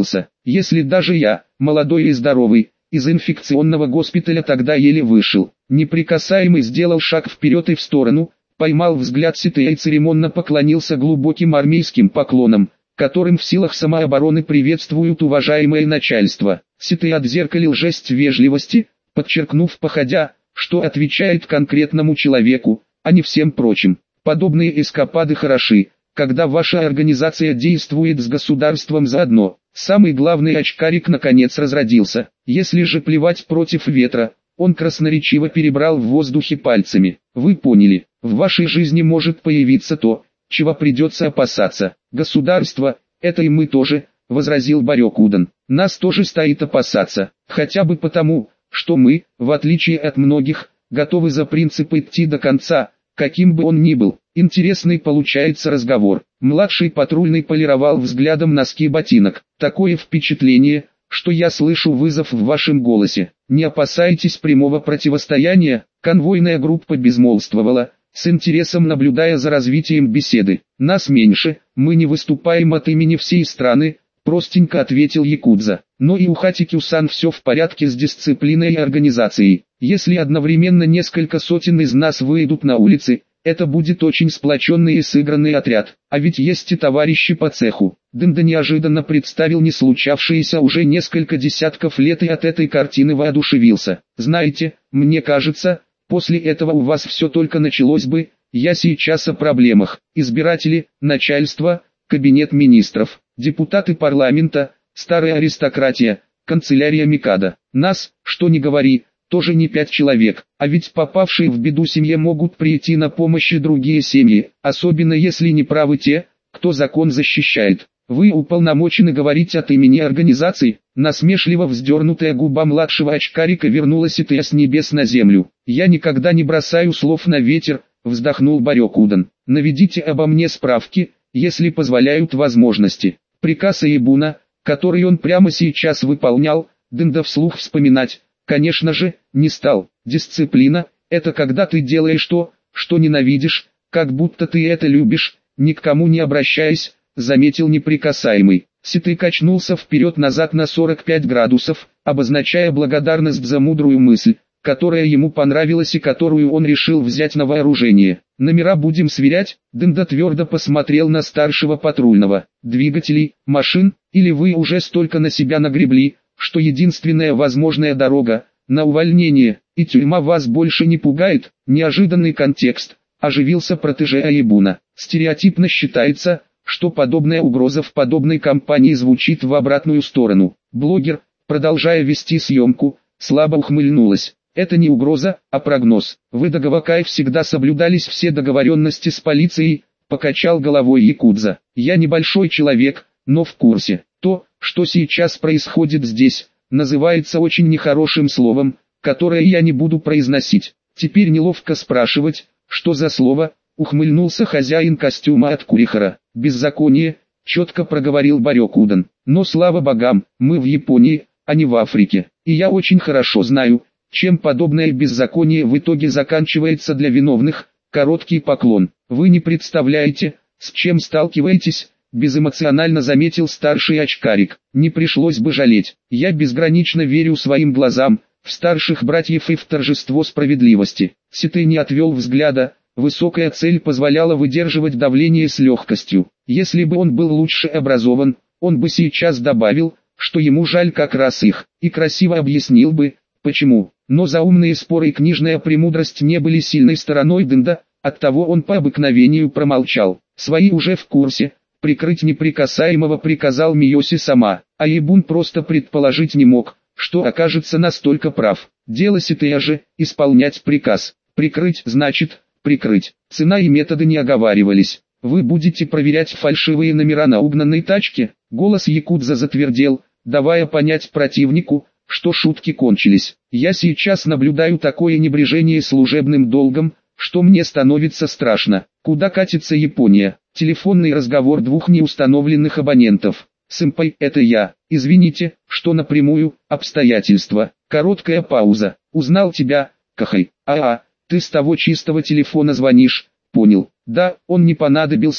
Если даже я, молодой и здоровый, из инфекционного госпиталя тогда еле вышел. Неприкасаемый сделал шаг вперед и в сторону, поймал взгляд Ситея и церемонно поклонился глубоким армейским поклоном, которым в силах самообороны приветствуют уважаемое начальство. Ситей отзеркалил жест вежливости, подчеркнув походя, что отвечает конкретному человеку, а не всем прочим. Подобные эскапады хороши, когда ваша организация действует с государством заодно. Самый главный очкарик наконец разродился. Если же плевать против ветра, он красноречиво перебрал в воздухе пальцами. Вы поняли, в вашей жизни может появиться то, чего придется опасаться. Государство, это и мы тоже, возразил Барёкудан. Нас тоже стоит опасаться, хотя бы потому, что мы, в отличие от многих, готовы за принцип идти до конца, каким бы он ни был. Интересный получается разговор. Младший патрульный полировал взглядом носки ботинок. Такое впечатление, что я слышу вызов в вашем голосе. Не опасайтесь прямого противостояния. Конвойная группа безмолвствовала, с интересом наблюдая за развитием беседы. Нас меньше, мы не выступаем от имени всей страны, простенько ответил якудза. Но и у Хатикю-сан все в порядке с дисциплиной и организацией. Если одновременно несколько сотен из нас выйдут на улицы, это будет очень сплоченный и сыгранный отряд. А ведь есть и товарищи по цеху. Дэнда неожиданно представил не случавшееся уже несколько десятков лет и от этой картины воодушевился. Знаете, мне кажется, после этого у вас все только началось бы. Я сейчас о проблемах. Избиратели, начальство, кабинет министров, депутаты парламента, старая аристократия, канцелярия Микадо. Нас, что ни говори, тоже не 5 человек, а ведь попавшие в беду семье могут прийти на помощь и другие семьи, особенно если не правы те, кто закон защищает. Вы уполномочены говорить от имени организации. Насмешливо вздернутая губа младшего очкарика вернулась и с небес на землю. Я никогда не бросаю слов на ветер, вздохнул Барёкудан. Наведите обо мне справки, если позволяют возможности. Приказ Аебуна, который он прямо сейчас выполнял, Дэнда вслух вспоминать, конечно же, не стал. Дисциплина – это когда ты делаешь то, что ненавидишь, как будто ты это любишь, ни к кому не обращаясь, заметил неприкасаемый. Ситый качнулся вперед-назад на 45 градусов, обозначая благодарность за мудрую мысль, которая ему понравилась и которую он решил взять на вооружение. Номера будем сверять. Дэнда твердо посмотрел на старшего патрульного. Двигателей, машин, или вы уже столько на себя нагребли, что единственная возможная дорога на увольнение, и тюрьма вас больше не пугает. Неожиданный контекст. Оживился протеже Аебуна. Стереотипно считается, что подобная угроза в подобной кампании звучит в обратную сторону. Блогер, продолжая вести съемку, слабо ухмыльнулась. Это не угроза, а прогноз. В Идагавакае всегда соблюдались все договоренности с полицией, покачал головой якудза. Я небольшой человек, но в курсе. То, что сейчас происходит здесь, называется очень нехорошим словом, которое я не буду произносить. Теперь неловко спрашивать, что за слово, ухмыльнулся хозяин костюма от Курихара. Беззаконие, четко проговорил Барёкудан. Но слава богам, мы в Японии, а не в Африке. И я очень хорошо знаю, чем подобное беззаконие в итоге заканчивается для виновных. Короткий поклон. Вы не представляете, с чем сталкиваетесь, безэмоционально заметил старший очкарик. Не пришлось бы жалеть. Я безгранично верю своим глазам, в старших братьев и в торжество справедливости. Ситый не отвел взгляда. Высокая цель позволяла выдерживать давление с легкостью. Если бы он был лучше образован, он бы сейчас добавил, что ему жаль как раз их, и красиво объяснил бы, почему. Но заумные споры и книжная премудрость не были сильной стороной Дэнда, оттого он по обыкновению промолчал. Свои уже в курсе, прикрыть неприкасаемого приказал Миоси сама, а Ебун просто предположить не мог, что окажется настолько прав. Дело Ситея же, исполнять приказ. Прикрыть значит прикрыть. Цена и методы не оговаривались. Вы будете проверять фальшивые номера на угнанной тачке? Голос якудза затвердел, давая понять противнику, что шутки кончились. Я сейчас наблюдаю такое небрежение служебным долгом, что мне становится страшно. Куда катится Япония? Телефонный разговор двух неустановленных абонентов. Сэмпай, это я. Извините, что напрямую, обстоятельства. Короткая пауза. Узнал тебя, Кахай. Ты с того чистого телефона звонишь? Понял. Да, он не понадобился,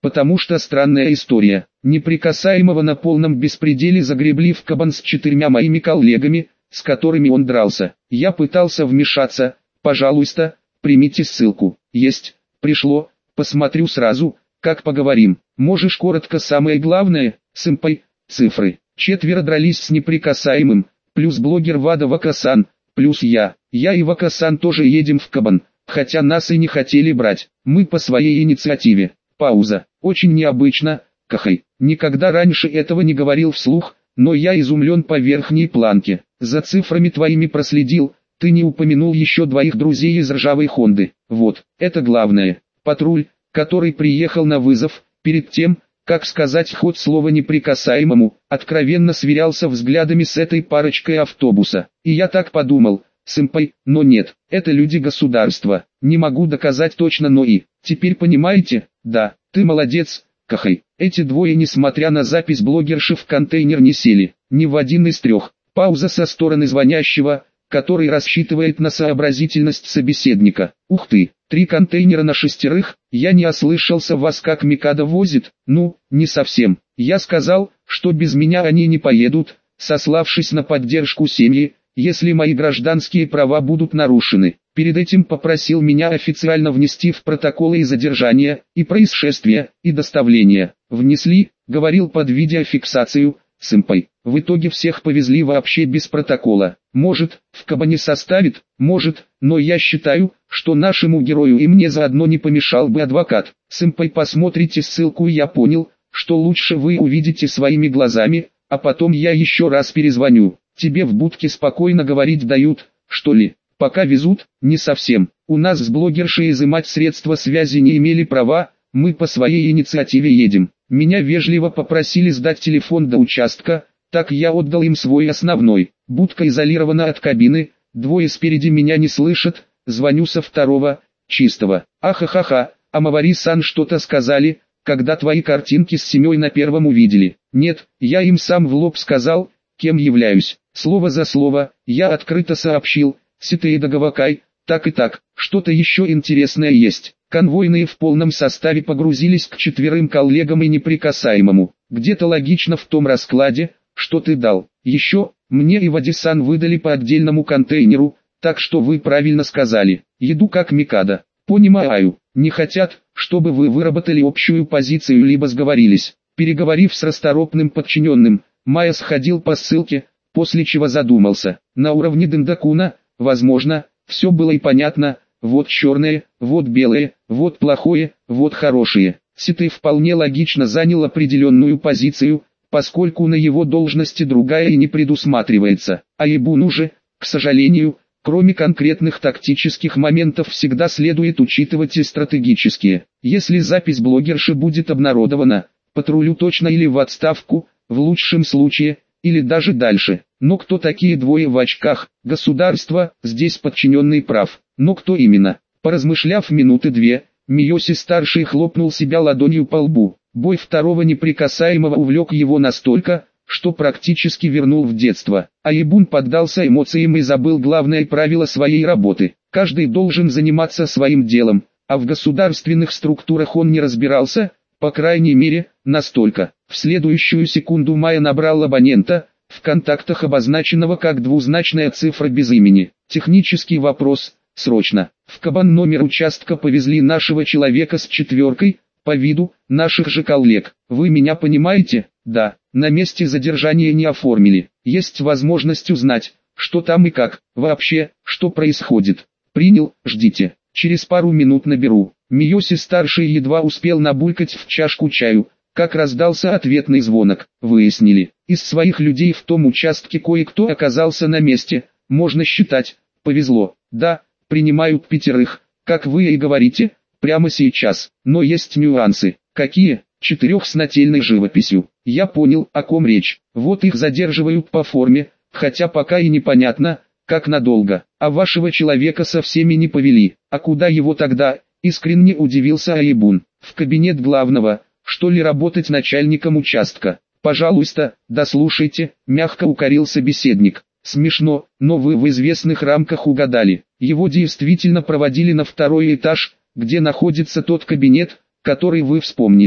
Потому что странная история. Неприкасаемого на полном беспределе загребли в кабан с 4 моими коллегами, с которыми он дрался. Я пытался вмешаться. Пожалуйста, примите ссылку. Есть, пришло, посмотрю сразу, как поговорим. Можешь коротко самое главное, сэмпай, цифры. 4 дрались с неприкасаемым, плюс блогер Вада Вакасан, плюс я. Я и Вакасан тоже едем в кабан, хотя нас и не хотели брать. Мы по своей инициативе. Пауза. Очень необычно, Кахай. Никогда раньше этого не говорил вслух, но я изумлен по верхней планке. За цифрами твоими проследил, ты не упомянул еще 2 друзей из ржавой Хонды. Вот, это главное. Патруль, который приехал на вызов, перед тем, как сказать ход слова неприкасаемому, откровенно сверялся взглядами с этой парочкой автобуса. И я так подумал, сэмпай, но нет, это люди государства. Не могу доказать точно, но и, теперь понимаете, да, ты молодец, Кахай. Эти 2, несмотря на запись блогерши, в контейнер не сели, ни в один из 3. Пауза со стороны звонящего, который рассчитывает на сообразительность собеседника. Ух ты, 3 контейнера на 6, я не ослышался, вас как Микадо возит? Ну, не совсем. Я сказал, что без меня они не поедут, сославшись на поддержку семьи, если мои гражданские права будут нарушены. Перед этим попросил меня официально внести в протоколы и задержания, и происшествия, и доставления. Внесли, говорил под видеофиксацию, сэмпай. В итоге всех повезли вообще без протокола. Может, в кабане составит, может, но я считаю, что нашему герою и мне заодно не помешал бы адвокат. Сэмпай, посмотрите ссылку, и я понял, что лучше вы увидите своими глазами, а потом я еще раз перезвоню. Тебе в будке спокойно говорить дают, что ли? Пока везут, не совсем. У нас с блогершей изымать средства связи не имели права, мы по своей инициативе едем. Меня вежливо попросили сдать телефон до участка, так я отдал им свой основной. Будка изолирована от кабины, 2 спереди меня не слышат, звоню со 2, чистого. Ахахаха, а Мавари-сан что-то сказали, когда твои картинки с семьей на 1 увидели. Нет, я им сам в лоб сказал, кем являюсь. Слово за слово, я открыто сообщил, Ситеида Гавакай, так и так, что-то еще интересное есть. Конвойные в полном составе погрузились к 4 коллегам и неприкасаемому. Где-то логично в том раскладе, что ты дал. Еще, мне и Вади-сан выдали по отдельному контейнеру, так что вы правильно сказали. Еду как Микадо. Понимаю, не хотят, чтобы вы выработали общую позицию либо сговорились. Переговорив с расторопным подчиненным, Майя сходил по ссылке, после чего задумался. На уровне Дендакуна, возможно, все было и понятно, вот черное, вот белое, вот плохое, вот хорошее. Ситей вполне логично занял определенную позицию, поскольку на его должности другая и не предусматривается. А Ибуну же, к сожалению, кроме конкретных тактических моментов всегда следует учитывать и стратегические. Если запись блогерши будет обнародована, патрулю точно или в отставку, в лучшем случае, или даже дальше. Но кто такие 2 в очках? Государство, здесь подчиненный прав. Но кто именно? Поразмышляв минуты 2, Миоси-старший хлопнул себя ладонью по лбу. Бой 2 неприкасаемого увлек его настолько, что практически вернул в детство. А Ибун поддался эмоциям и забыл главное правило своей работы. Каждый должен заниматься своим делом, а в государственных структурах он не разбирался, по крайней мере, настолько. В следующую секунду Майя набрал абонента, в контактах обозначенного как двузначная цифра без имени. Технический вопрос, срочно. В кабан номер участка повезли нашего человека с 4, по виду, наших же коллег. Вы меня понимаете? Да, на месте задержания не оформили. Есть возможность узнать, что там и как, вообще, что происходит. Принял, ждите. Через пару минут наберу. Миоси-старший едва успел набулькать в чашку чаю, как раздался ответный звонок. Выяснили, из своих людей в том участке кое-кто оказался на месте, можно считать, повезло. Да, принимают 5, как вы и говорите, прямо сейчас. Но есть нюансы. Какие? 4 с нательной живописью. Я понял, о ком речь. Вот их задерживают по форме, хотя пока и непонятно, как надолго. А вашего человека со всеми не повели. А куда его тогда? Искренне удивился Айбун. В кабинет главного, что ли, работать начальником участка. Пожалуйста, дослушайте, мягко укорил собеседник. Смешно, но вы в известных рамках угадали. Его действительно проводили на 2 этаж, где находится тот кабинет, который вы вспомнили.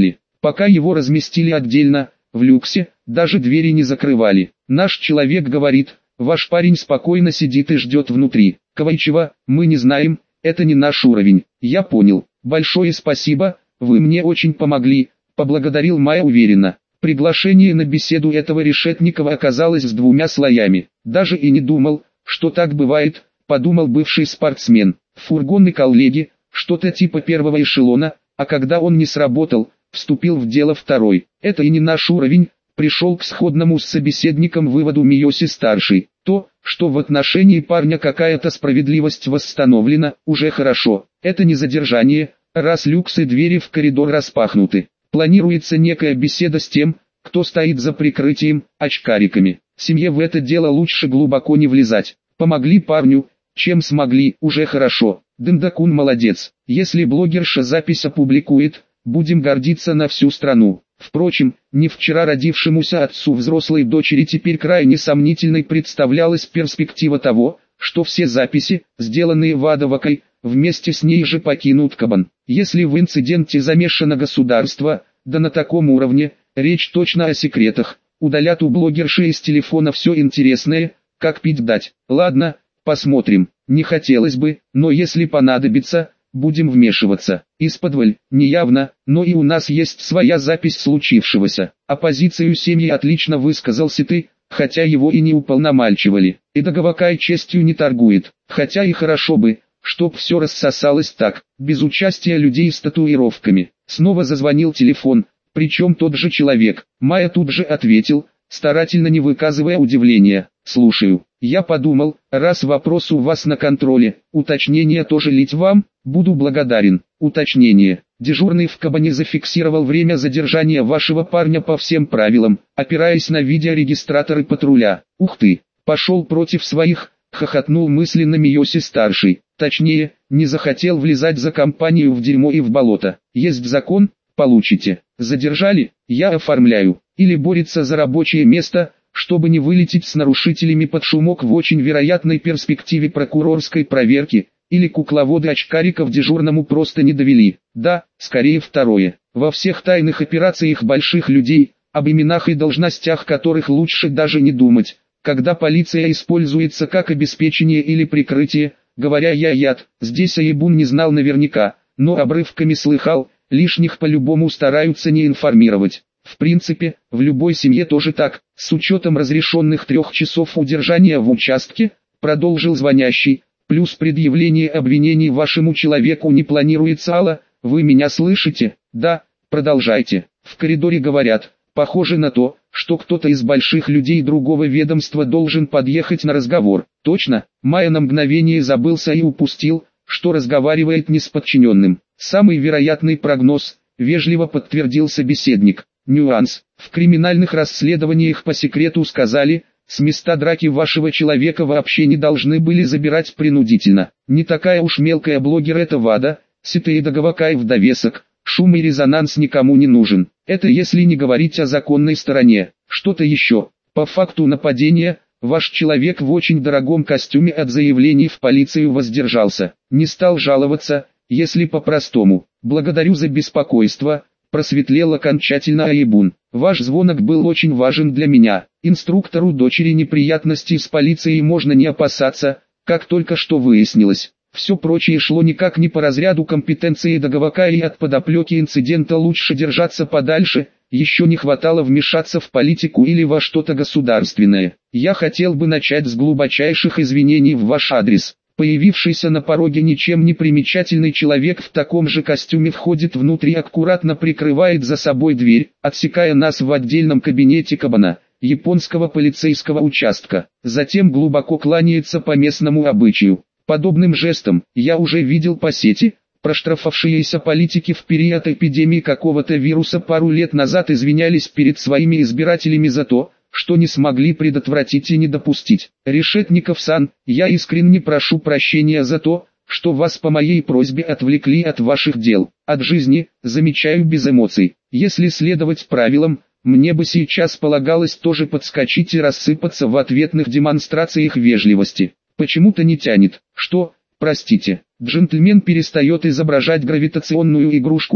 Пока его разместили отдельно, в люксе, даже двери не закрывали. Наш человек говорит, ваш парень спокойно сидит и ждет внутри. Ковайчева, мы не знаем, это не наш уровень. Я понял. Большое спасибо, вы мне очень помогли, поблагодарил Майя уверенно. Приглашение на беседу этого Решетникова оказалось с 2 слоями. Даже и не думал, что так бывает, подумал бывший спортсмен. Фургон и коллеги, что-то типа первого эшелона, а когда он не сработал, вступил в дело второй. Это и не наш уровень, пришел к сходному с собеседником выводу Миоси-старший. То, что в отношении парня какая-то справедливость восстановлена, уже хорошо. Это не задержание, раз люкс и двери в коридор распахнуты. Планируется некая беседа с тем, кто стоит за прикрытием, очкариками. Семье в это дело лучше глубоко не влезать. Помогли парню, чем смогли, уже хорошо. Дындакун молодец. Если блогерша запись опубликует, будем гордиться на всю страну. Впрочем, не вчера родившемуся отцу взрослой дочери теперь крайне сомнительной представлялась перспектива того, что все записи, сделанные Вадовакой, вместе с ней же покинут кабан. Если в инциденте замешано государство, да на таком уровне, речь точно о секретах, удалят у блогерши из телефона все интересное, как пить дать. Ладно, посмотрим, не хотелось бы, но если понадобится, будем вмешиваться. Исподволь, неявно, но и у нас есть своя запись случившегося. Оппозицию семьи отлично высказался ты, хотя его и не уполномальчивали. И Дагавакай честью не торгует, хотя и хорошо бы, чтоб все рассосалось так, без участия людей с татуировками. Снова зазвонил телефон, причем тот же человек. Майя тут же ответил, старательно не выказывая удивления. «Слушаю. Я подумал, раз вопрос у вас на контроле, уточнение тоже лить вам, буду благодарен». Уточнение. Дежурный в кабане зафиксировал время задержания вашего парня по всем правилам, опираясь на видеорегистраторы патруля. Ух ты, пошел против своих, хохотнул мысленно Миоси-старший. Точнее, не захотел влезать за компанию в дерьмо и в болото. Есть закон, получите. Задержали, я оформляю. Или борется за рабочее место, чтобы не вылететь с нарушителями под шумок в очень вероятной перспективе прокурорской проверки, или кукловоды очкариков дежурному просто не довели. Да, скорее второе. Во всех тайных операциях больших людей, об именах и должностях которых лучше даже не думать, когда полиция используется как обеспечение или прикрытие, говоря яд, здесь Аебун не знал наверняка, но обрывками слыхал, лишних по-любому стараются не информировать. В принципе, в любой семье тоже так, с учетом разрешенных 3 часов удержания в участке, продолжил звонящий, плюс предъявление обвинений вашему человеку не планируется. Алло, вы меня слышите? Да, продолжайте. В коридоре говорят, похоже на то, что кто-то из больших людей другого ведомства должен подъехать на разговор. Точно? Майя на мгновение забылся и упустил, что разговаривает не с подчиненным. Самый вероятный прогноз, вежливо подтвердил собеседник. Нюанс. В криминальных расследованиях по секрету сказали, с места драки вашего человека вообще не должны были забирать принудительно. Не такая уж мелкая блогер эта Вада, Ситей Дагавакай в довесок, шум и резонанс никому не нужен. Это если не говорить о законной стороне. Что-то еще. По факту нападения, ваш человек в очень дорогом костюме от заявлений в полицию воздержался. Не стал жаловаться, если по-простому. Благодарю за беспокойство. Просветлел окончательно Аебун. Ваш звонок был очень важен для меня. Инструктору дочери неприятностей с полицией можно не опасаться, как только что выяснилось. Все прочее шло никак не по разряду компетенции Дагавака, и от подоплеки инцидента лучше держаться подальше, еще не хватало вмешаться в политику или во что-то государственное. Я хотел бы начать с глубочайших извинений в ваш адрес. Появившийся на пороге ничем не примечательный человек в таком же костюме входит внутрь и аккуратно прикрывает за собой дверь, отсекая нас в отдельном кабинете кабана, японского полицейского участка. Затем глубоко кланяется по местному обычаю. Подобным жестом я уже видел по сети, проштрафившиеся политики в период эпидемии какого-то вируса пару лет назад извинялись перед своими избирателями за то, что не смогли предотвратить и не допустить. Решетников-сан, я искренне прошу прощения за то, что вас по моей просьбе отвлекли от ваших дел, от жизни, замечаю без эмоций. Если следовать правилам, мне бы сейчас полагалось тоже подскочить и рассыпаться в ответных демонстрациях вежливости. Почему-то не тянет. Что, простите, джентльмен перестает изображать гравитационную игрушку и,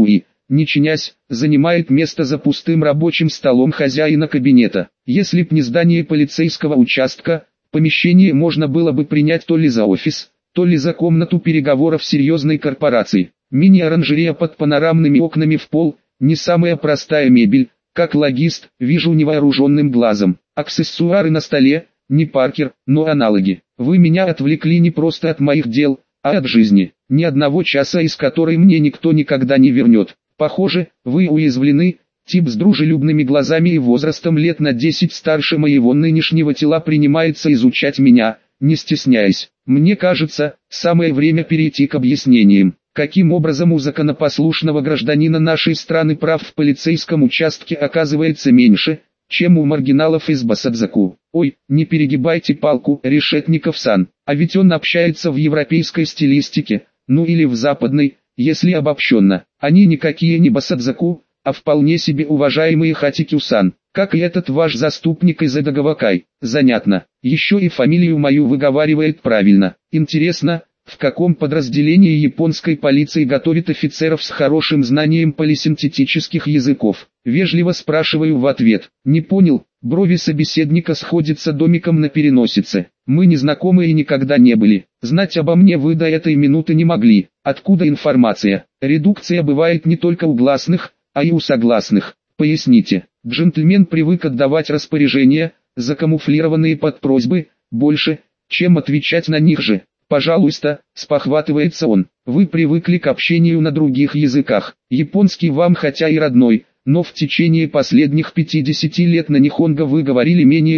не чинясь, занимает место за пустым рабочим столом хозяина кабинета. Если б не здание полицейского участка, помещение можно было бы принять то ли за офис, то ли за комнату переговоров серьезной корпорации. Мини-оранжерея под панорамными окнами в пол, не самая простая мебель, как логист, вижу невооруженным глазом. Аксессуары на столе, не Паркер, но аналоги. Вы меня отвлекли не просто от моих дел, а от жизни. Ни одного часа, из которой мне никто никогда не вернет. Похоже, вы уязвлены. Тип с дружелюбными глазами и возрастом лет на 10 старше моего нынешнего тела принимается изучать меня, не стесняясь. Мне кажется, самое время перейти к объяснениям. Каким образом у законопослушного гражданина нашей страны прав в полицейском участке оказывается меньше, чем у маргиналов из Басадзаку? Ой, не перегибайте палку, Решетников-сан, а ведь он общается в европейской стилистике, ну или в западной, если обобщенно. Они никакие не Басадзаку, а вполне себе уважаемые Хатикю-сан, как и этот ваш заступник из Эдагавакай. Занятно, еще и фамилию мою выговаривает правильно. Интересно, в каком подразделении японской полиции готовят офицеров с хорошим знанием полисинтетических языков? Вежливо спрашиваю в ответ. Не понял, брови собеседника сходятся домиком на переносице. Мы не знакомы и никогда не были. Знать обо мне вы до этой минуты не могли. Откуда информация? Редукция бывает не только у гласных, а и у согласных. Поясните. Джентльмен привык отдавать распоряжения, закамуфлированные под просьбы, больше, чем отвечать на них же. «Пожалуйста», — спохватывается он, — «вы привыкли к общению на других языках. Японский вам хотя и родной, но в течение последних 50 лет на нихонго вы говорили менее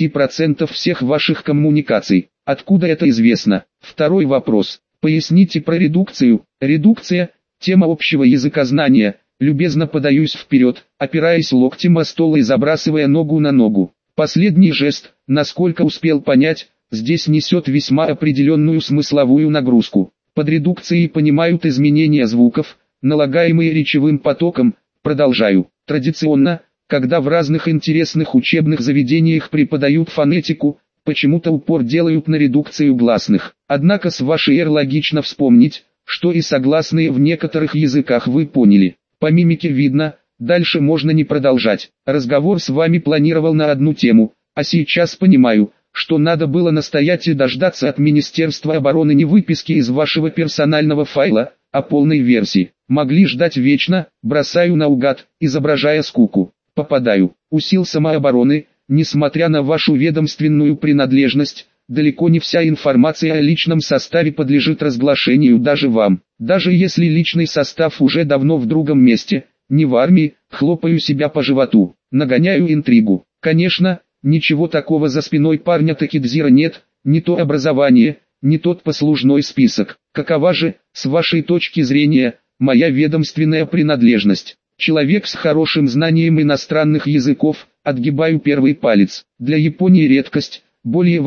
30% всех ваших коммуникаций. Откуда это известно?» Второй вопрос. Поясните про редукцию. Редукция — тема общего языкознания. Любезно подаюсь вперед, опираясь локтем о стол и забрасывая ногу на ногу. Последний жест, насколько успел понять, здесь несет весьма определенную смысловую нагрузку. Под редукцией понимают изменения звуков, налагаемые речевым потоком. Продолжаю. Традиционно, когда в разных интересных учебных заведениях преподают фонетику, почему-то упор делают на редукцию гласных. Однако с вашей эр логично вспомнить, что и согласные в некоторых языках вы поняли. По мимике видно, дальше можно не продолжать. Разговор с вами планировал на одну тему, а сейчас понимаю, что надо было настоять и дождаться от Министерства обороны не выписки из вашего персонального файла, а полной версии. Могли ждать вечно, бросаю наугад, изображая скуку. Попадаю. У сил самообороны, несмотря на вашу ведомственную принадлежность, далеко не вся информация о личном составе подлежит разглашению даже вам. Даже если личный состав уже давно в другом месте, не в армии, хлопаю себя по животу, нагоняю интригу. Конечно, ничего такого за спиной парня Такидзира нет, не то образование, не тот послужной список. Какова же, с вашей точки зрения, моя ведомственная принадлежность? Человек с хорошим знанием иностранных языков, отгибаю первый палец. Для Японии редкость, более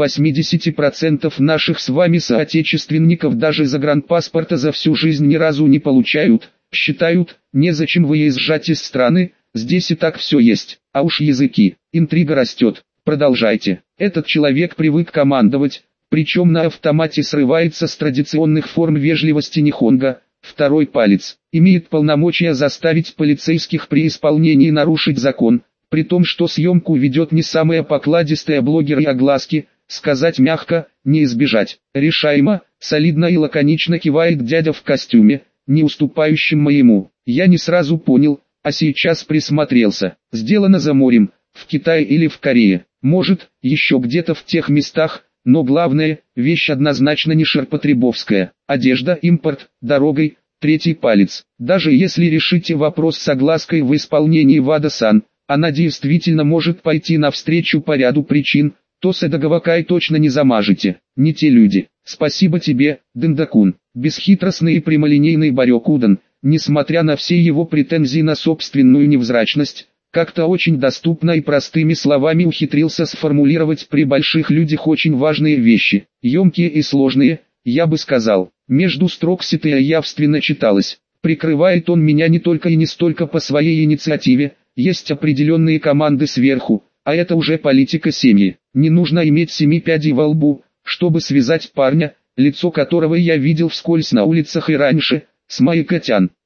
80% наших с вами соотечественников даже загранпаспорта за всю жизнь ни разу не получают, считают, незачем выезжать из страны, здесь и так все есть. А уж языки, интрига растет. Продолжайте. Этот человек привык командовать, причем на автомате срывается с традиционных форм вежливости нихонго. Второй палец. Имеет полномочия заставить полицейских при исполнении нарушить закон, при том, что съемку ведет не самая покладистая блогер и огласки, сказать мягко, не избежать. Решаемо, солидно и лаконично кивает дядя в костюме, не уступающим моему. Я не сразу понял, а сейчас присмотрелся. Сделано за морем, в Китае или в Корее. Может, еще где-то в тех местах, но главное, вещь однозначно не ширпотребовская. Одежда, импорт, дорогой, третий палец. Даже если решите вопрос с оглаской в исполнении Вада-сан, она действительно может пойти навстречу по ряду причин, то с Эдагавакай точно не замажете. Не те люди. Спасибо тебе, Дендакун. Бесхитростный и прямолинейный Барёкудан, несмотря на все его претензии на собственную невзрачность, как-то очень доступно и простыми словами ухитрился сформулировать при больших людях очень важные вещи, емкие и сложные, я бы сказал. Между строк ситая явственно читалось. Прикрывает он меня не только и не столько по своей инициативе, есть определенные команды сверху, а это уже политика семьи. Не нужно иметь 7 пядей во лбу, чтобы связать парня, лицо которого я видел вскользь на улицах и раньше, с Майкотян.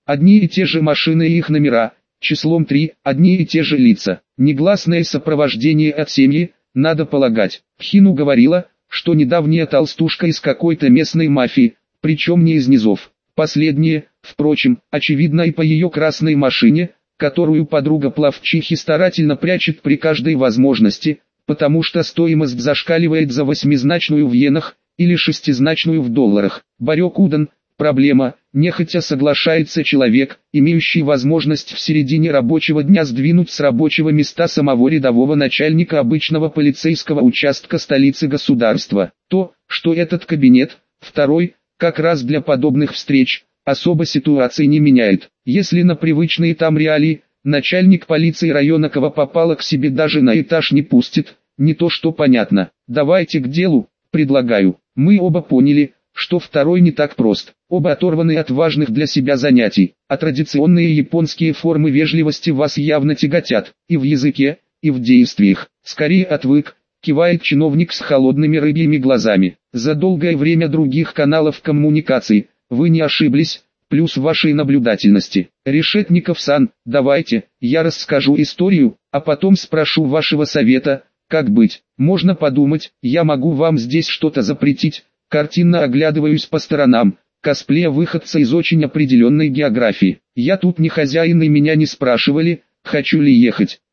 Одни и те же машины и их номера, числом 3, одни и те же лица. Негласное сопровождение от семьи, надо полагать. Пхину говорила, что недавняя толстушка из какой-то местной мафии, причем не из низов. Последнее, впрочем, очевидно и по ее красной машине, которую подруга плавчихи старательно прячет при каждой возможности, потому что стоимость зашкаливает за 8-значную в йенах или 6-значную в долларах. Барёк-Удан, проблема, нехотя соглашается человек, имеющий возможность в середине рабочего дня сдвинуть с рабочего места самого рядового начальника обычного полицейского участка столицы государства. То, что этот кабинет, второй, как раз для подобных встреч, особо ситуации не меняет. Если на привычные там реалии, начальник полиции района кого попало к себе даже на этаж не пустит, не то что понятно. Давайте к делу, предлагаю. Мы оба поняли, что второй не так прост. Оба оторваны от важных для себя занятий, а традиционные японские формы вежливости вас явно тяготят, и в языке, и в действиях. Скорее отвык, кивает чиновник с холодными рыбьими глазами. За долгое время других каналов коммуникаций, вы не ошиблись, плюс вашей наблюдательности. Решетников-сан, давайте, я расскажу историю, а потом спрошу вашего совета, как быть. Можно подумать, я могу вам здесь что-то запретить. Картинно оглядываюсь по сторонам, косплея выходца из очень определенной географии. Я тут не хозяин и меня не спрашивали, хочу ли ехать.